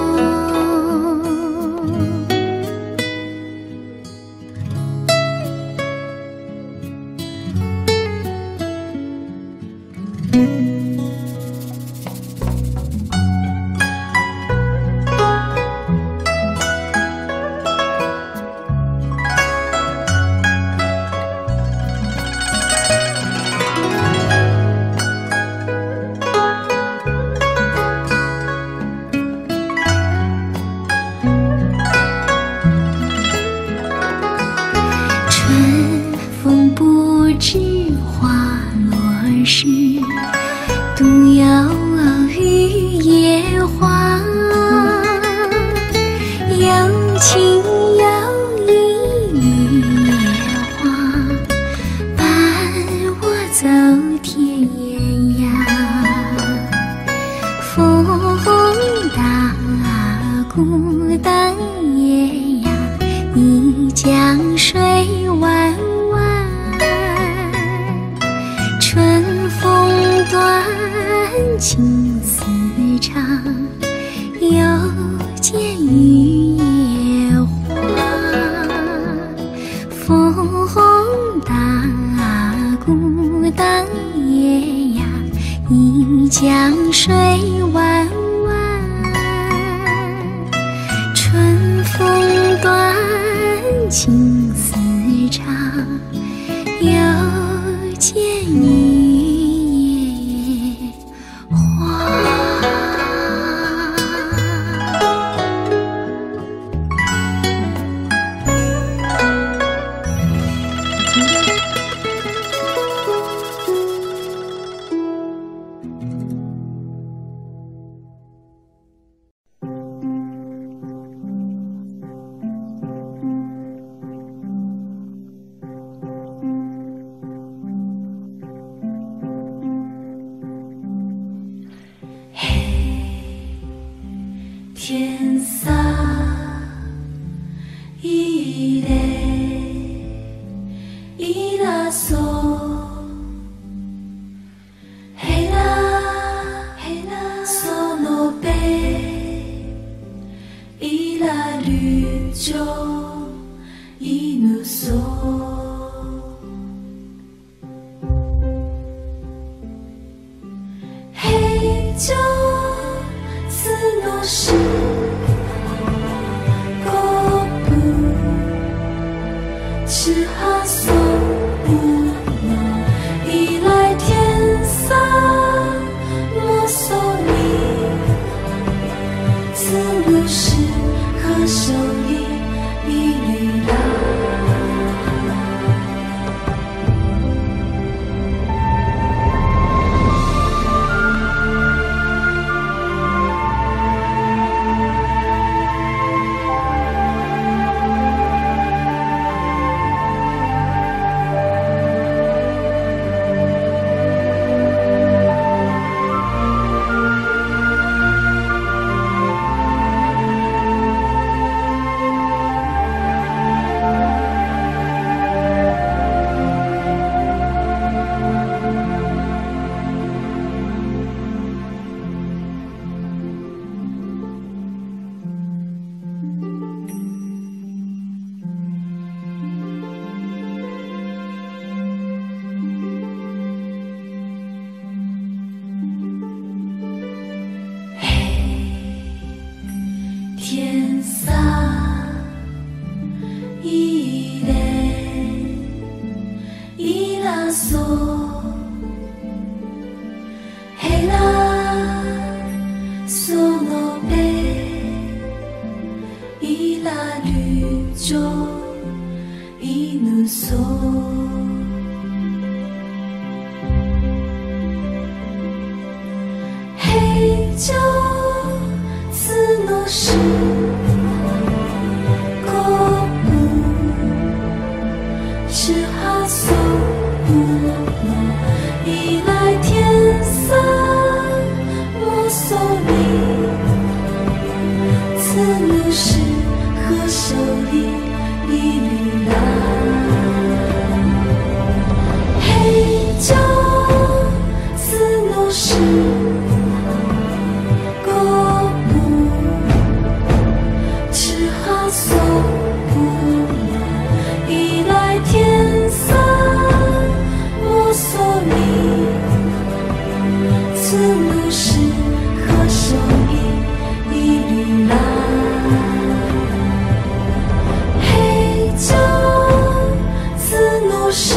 知花落时，独有雨夜花。有情有义雨夜花，伴我走天涯。风大鼓灯夜呀，一江水弯弯。 长，又见雨夜花。风大鼓荡夜呀，一江水弯弯。春风断，情丝长，又见雨夜花。 天色已累，已拉索，嘿啦嘿啦，索诺贝，已拉绿洲，已努索。嘿就斯诺是。是哈索乌诺，依赖天色莫索尼，此路是何手艺一缕拉。天色已累，已拉索，嘿啦索诺贝，已拉绿洲，已努索。嘿就斯诺是国母，是哈索乌诺，依赖天色莫索尼，此路是何手艺一缕拉。嘿就斯诺是此路是何手艺一缕拉。嘿就此路是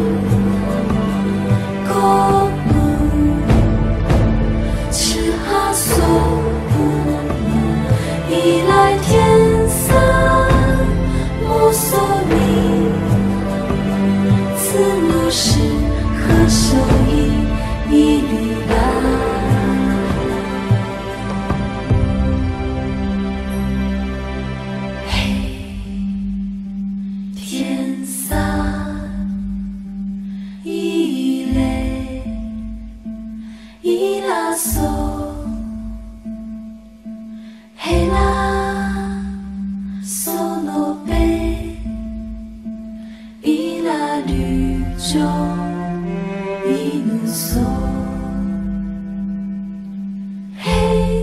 国母，是哈索乌诺，依赖天色莫索尼，此路是何手艺一缕拉。天色已累，已拉索，嘿啦索诺贝，已拉绿洲，已努索。嘿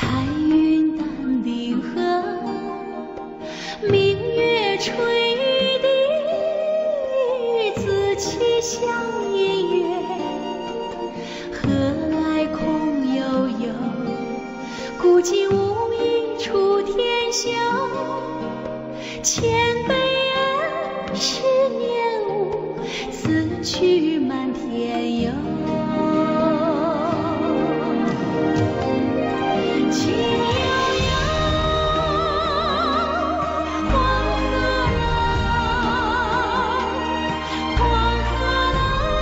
彩云淡冰河，明月垂雨滴，自其乡音乐，何来空悠悠？古今无一处天休。千杯恩，十年无，此去满天游。情悠悠，黄河流，黄河流，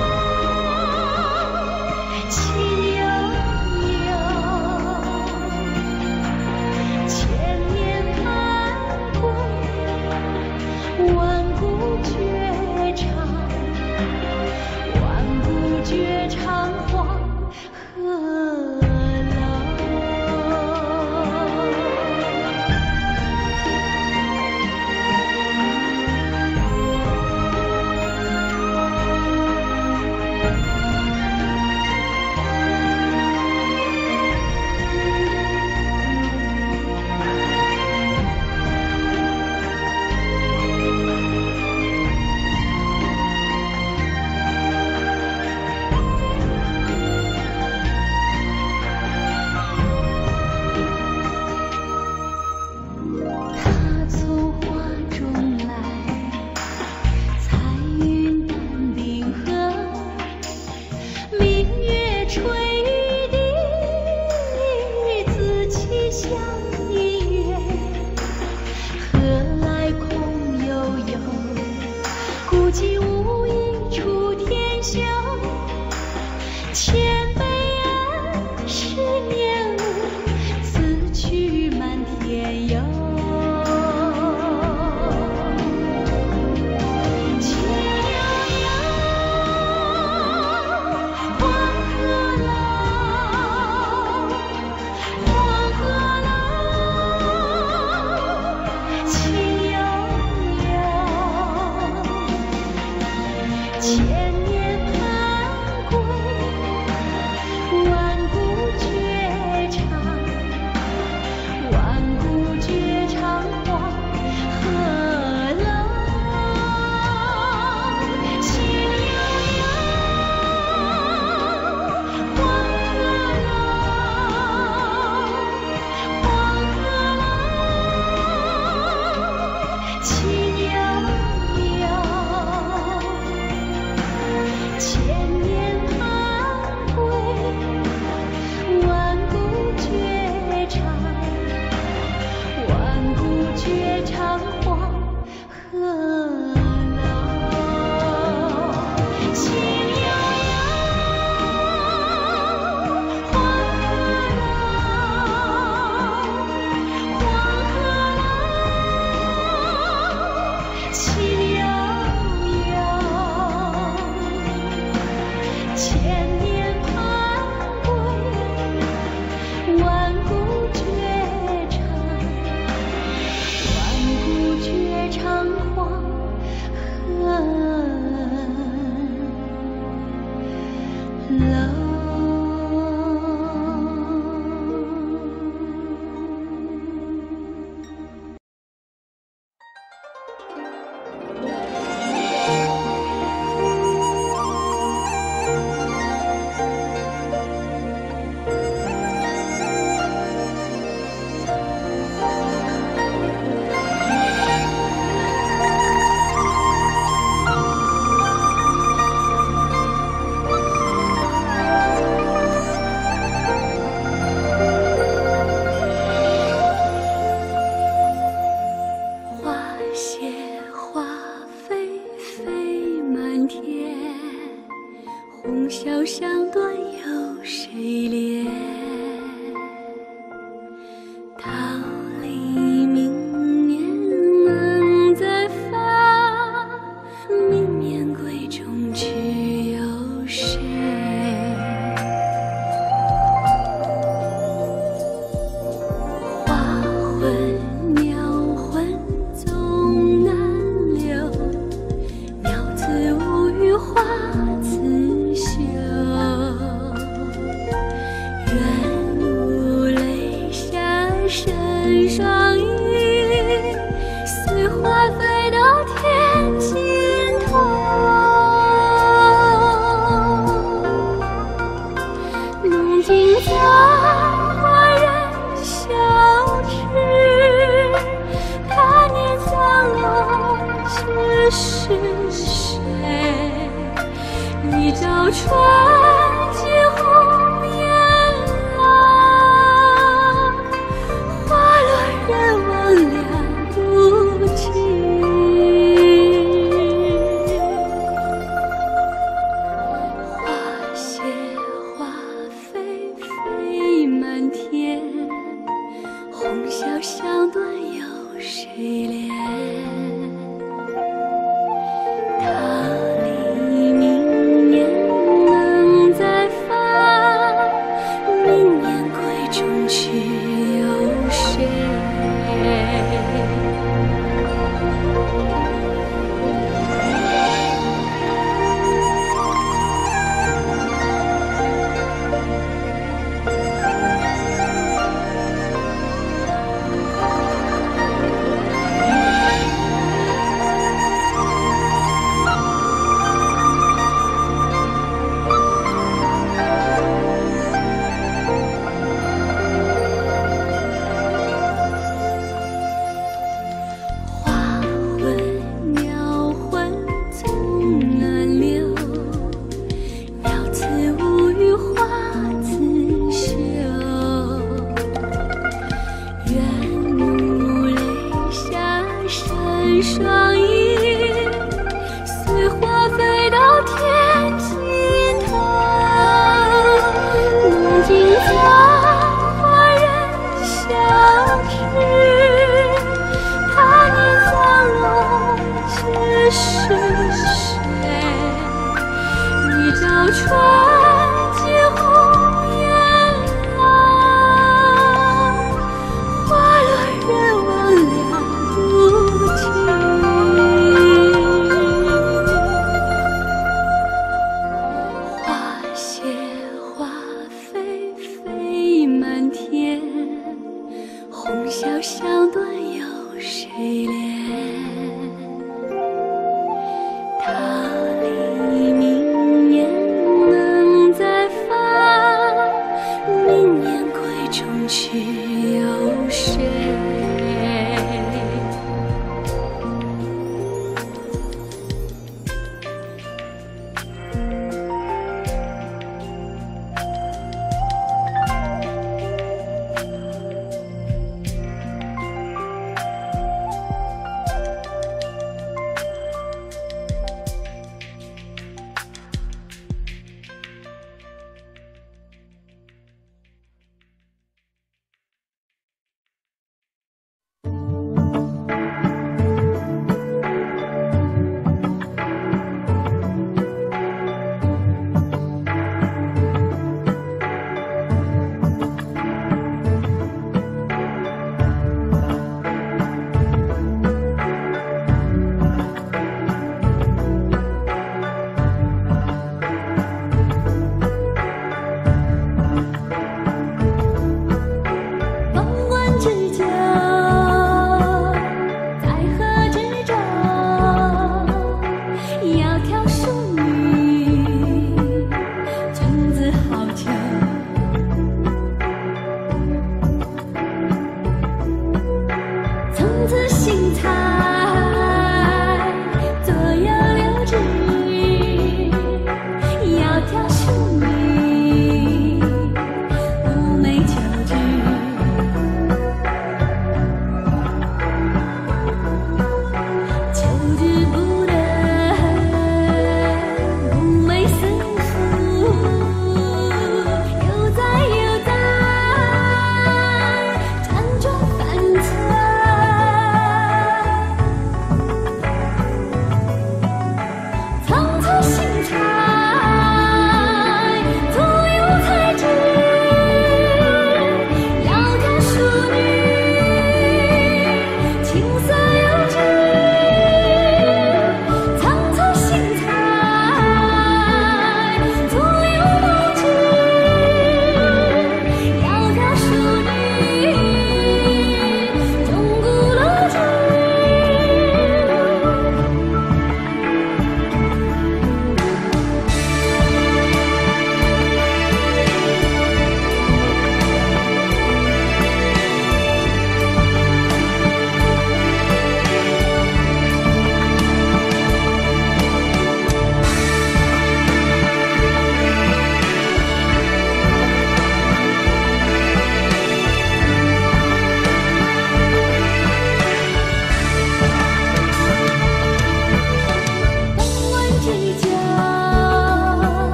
情悠悠，千年盼归，万古绝唱，万古绝唱黄河流。古今无一处天休，千杯恩，十年无，此去满天游。情悠悠，黄河流，黄河流，情悠悠。千年盼归，万古绝唱，万古绝唱黄河流。情悠悠，黄河流，黄河流，情悠悠。千年盼归，万古绝唱，万古绝唱黄河流。情悠悠，黄河流，黄河流，情悠悠。千年盼归，万古绝唱，万古身双翼，随花飞到天尽头。梦境在花人笑痴，他年苍老，只是谁？一朝春尽红颜老，花落人亡两不知。花谢花飞飞满天，红消香断有谁怜？桃李明年能再发，明年归中去有谁？花魂鸟魂从乱流，鸟自无语花自休。愿目泪下身双翼，随花飞到天尽头。梦境在花人笑痴，他年苍老，只是谁？一朝春尽红颜老，花落人亡两不知。花谢花飞飞满天，红消香断有谁怜？桃李明年能再发，明年归中去有谁？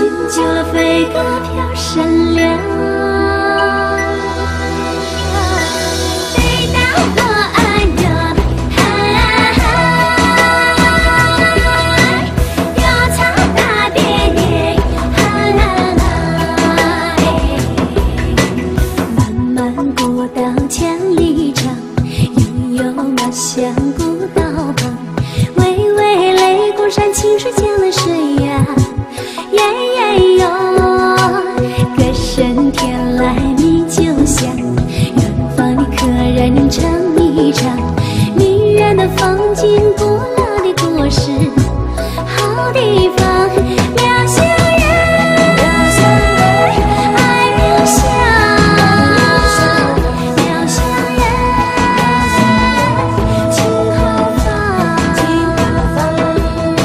寻就了飞鸽飘闪亮。北大河岸呀，嗨，舀草大遍野，嗨，漫漫古道千里长，悠悠马香古道旁，巍巍雷公山清水江的水呀，耶耶哟，歌声天籁你就像，远方的客人您唱一唱，迷人的风景，古老的故事，好地方，妙香人，爱妙香，妙香人，情好放，情好放。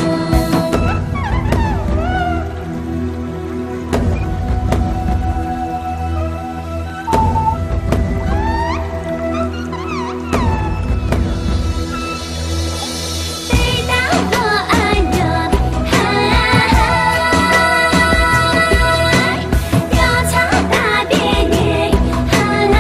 北大河岸呀，嗨，舀草大遍野，嗨，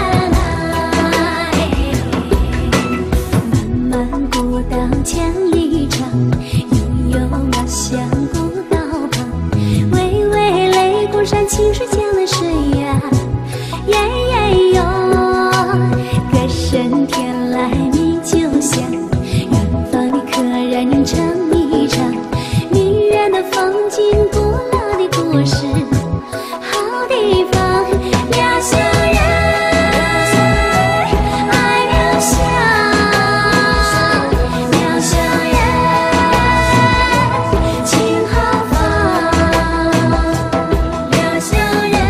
漫漫古道千里长，悠悠马香古道旁，巍巍雷公山清水江的水呀，耶耶哟，歌声天籁你就像，远方的客人您唱一唱，迷人的风景，古老的故事，好地方，妙香人，爱妙香，妙香人，情好放，妙香人，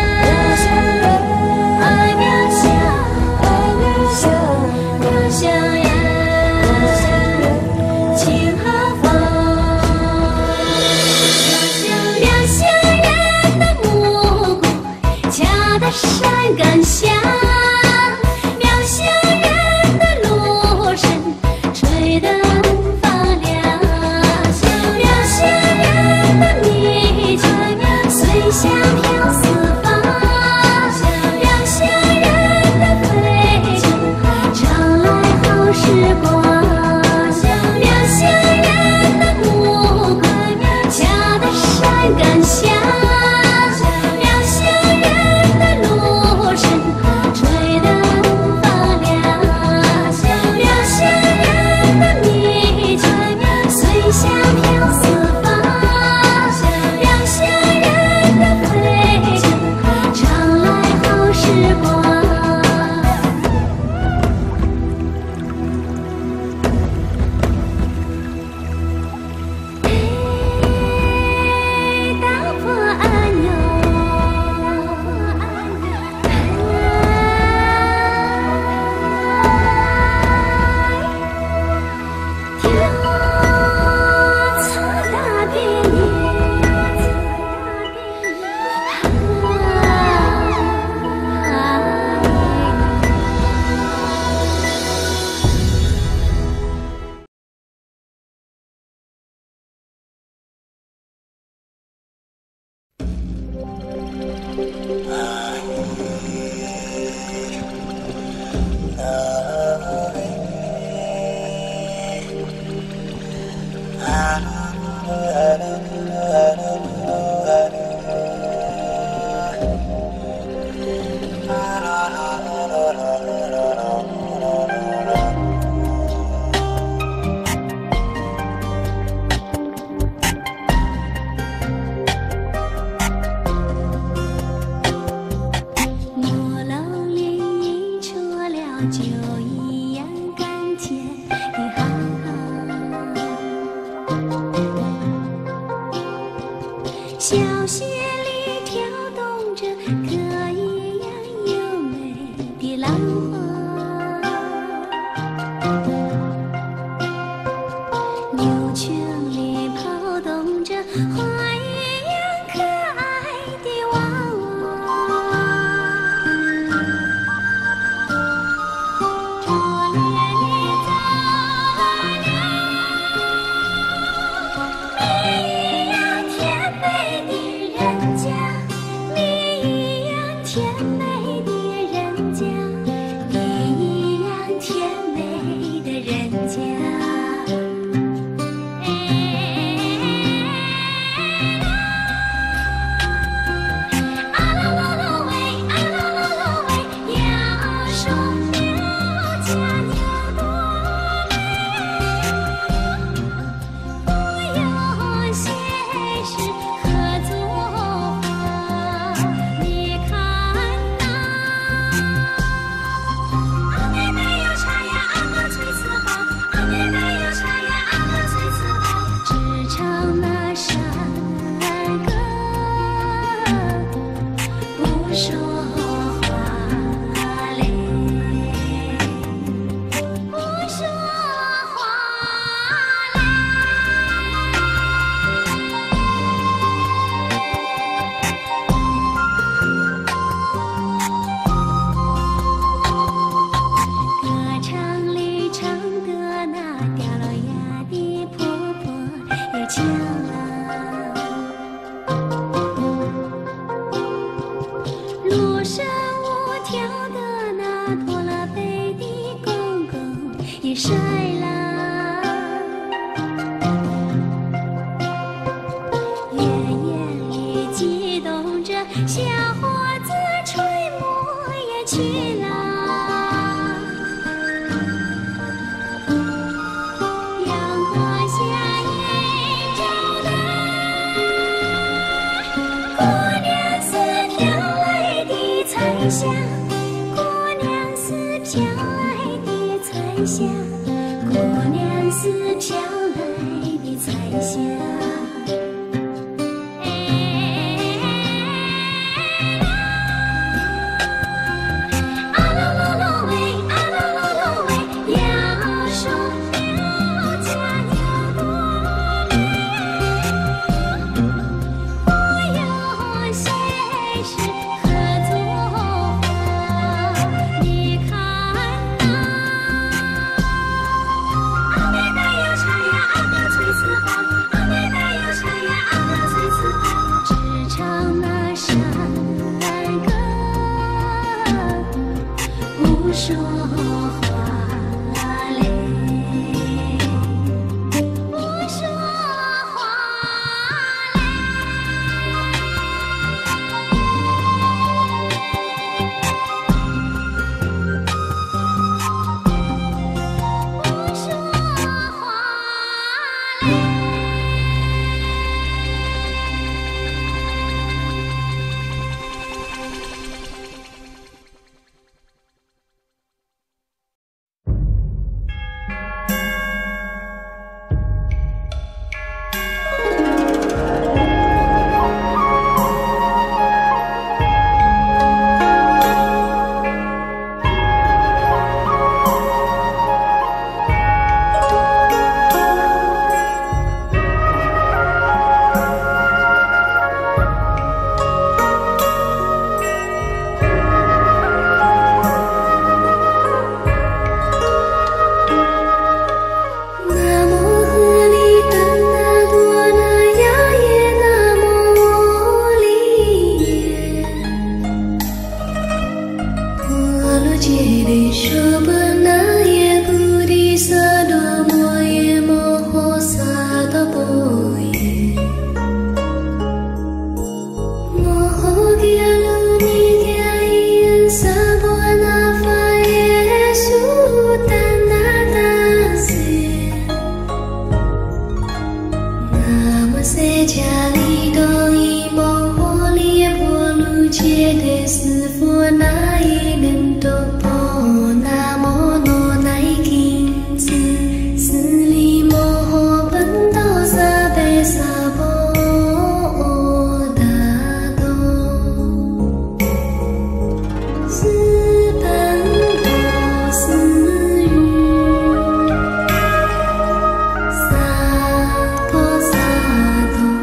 爱妙香，爱妙香，妙香人，情好放。妙香人的目光恰得山岗下，妙香人的芦笙吹得发亮，妙香人的蜜酒随香飘四方，妙香人的飞酒常来好时光，妙香人的目光恰得山岗下，妙香人的芦笙吹得发亮，妙香人的蜜酒随香飘四方，妙香人的飞酒常来好时光。北大河岸哟，舀草大遍我老脸一出了就一样甘甜的好，小穴里跳动着可一样优美的浪花，牛圈里跑动着花一样可爱的娃娃。 甜美的人家，一样甜美的人家。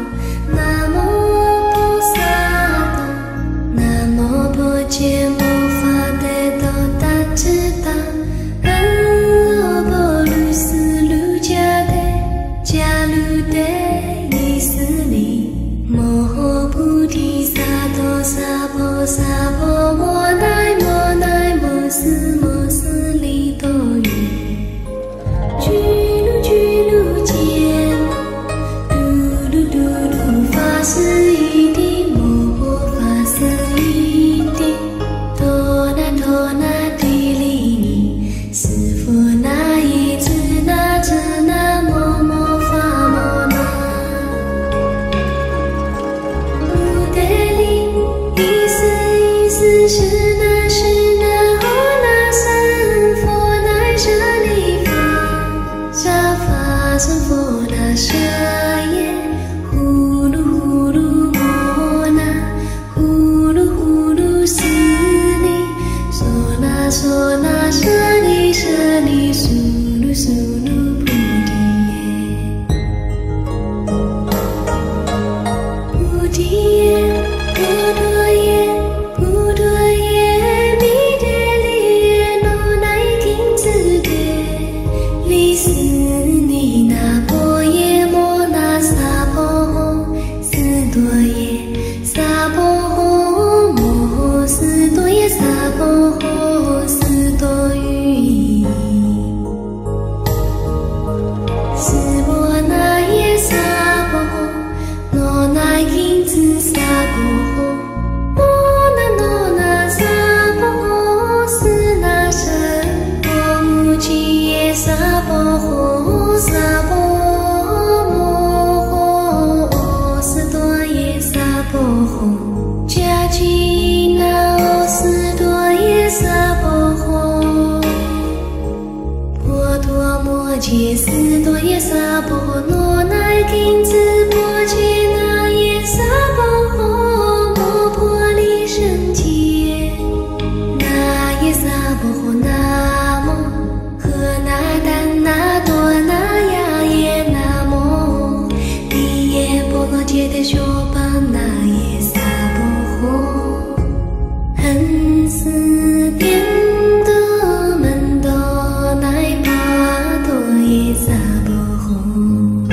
节目。 波摩奈摩奈摩斯摩斯利多语，居鲁居鲁间，嘟噜嘟噜发斯一地摩发斯一地，多那多那地利尼，师傅那一字那字那摩摩发摩那，不得里一丝一丝是那是那哦那三佛那舍利法，沙发是佛那舍耶，呼噜呼噜摩那，呼噜呼噜斯利，娑那娑那舍利舍利苏噜苏噜菩提耶，菩提耶，波多耶，菩多耶，弥陀利耶，那乃金子的，利斯尼那波耶摩那萨婆诃，斯多耶萨婆诃，摩诃斯多耶萨婆诃，斯多于斯摩那耶萨婆诃，那乃金子萨婆诃，摩那那那萨婆诃，斯那神婆母吉耶萨婆诃，萨婆摩诃，斯多耶萨婆诃，迦吉那哦斯多耶萨婆诃，波多摩羯斯多耶萨婆诃，那乃金子波羯那耶萨婆诃，摩婆利胜羯，那耶萨婆诃，那摩诃那丹那多那呀耶那摩，利耶波罗揭谛修邦那耶萨婆诃，恒斯颠多门多乃巴多耶萨婆诃。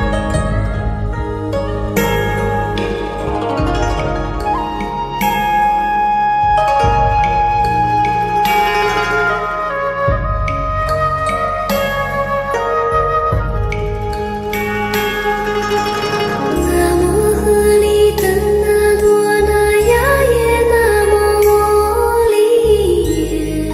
南无合利等那多那呀耶南无利耶，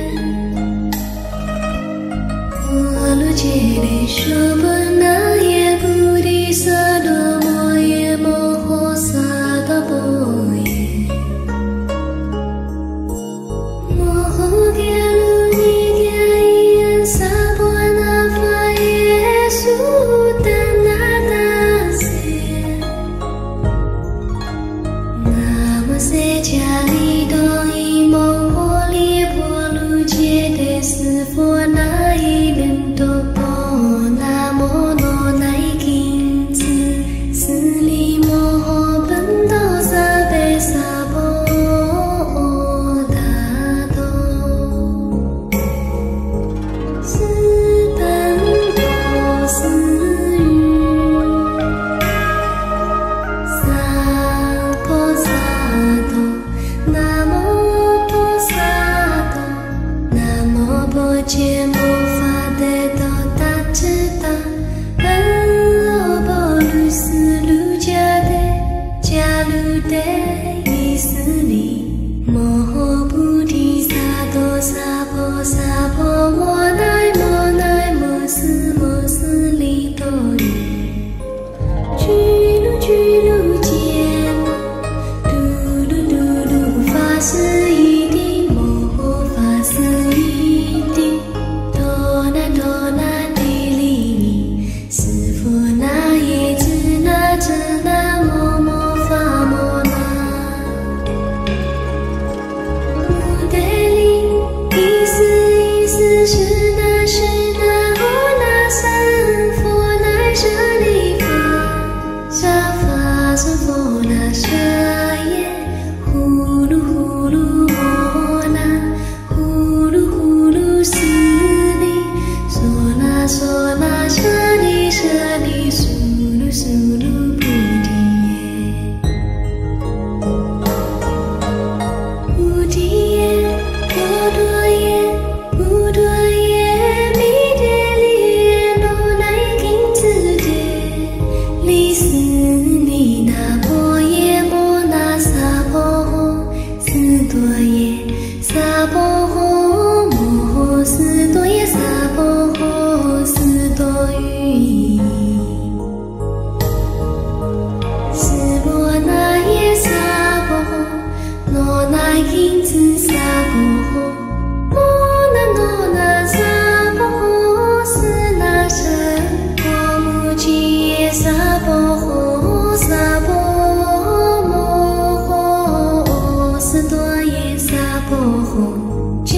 波罗揭谛修般那耶菩提萨埵摩耶摩诃萨埵波耶，摩诃揭露尼揭伊恩萨婆那法耶苏达那达塞，那么塞迦利多伊摩诃利波卢揭谛斯佛那伊莲多波那摩罗乃金子斯利摩诃本多萨贝萨婆达多，斯本多斯语，萨婆萨多，南无婆萨多，南无婆揭摩法得多达智达，安罗波卢斯卢迦得迦卢得伊斯利，摩诃菩提萨埵萨婆萨婆摩奈摩奈摩斯摩斯利多语，居鲁居鲁间，嘟噜嘟噜发斯一地摩诃发斯一地，多那多那地利尼，师傅那耶字那字那摩摩发摩那，不得里一丝一丝是那是那哦那三佛那舍利法，沙发是佛那舍耶，呼噜呼噜摩那，呼噜呼噜斯利，娑那娑那舍利舍利苏噜苏噜菩提耶。 耶萨婆诃，摩斯多耶萨婆诃，斯多喻。斯波那耶萨婆诃，诺那因子萨婆诃，摩那诺那萨婆诃，斯那神婆母吉耶萨婆诃，萨婆摩诃，斯多耶萨婆诃。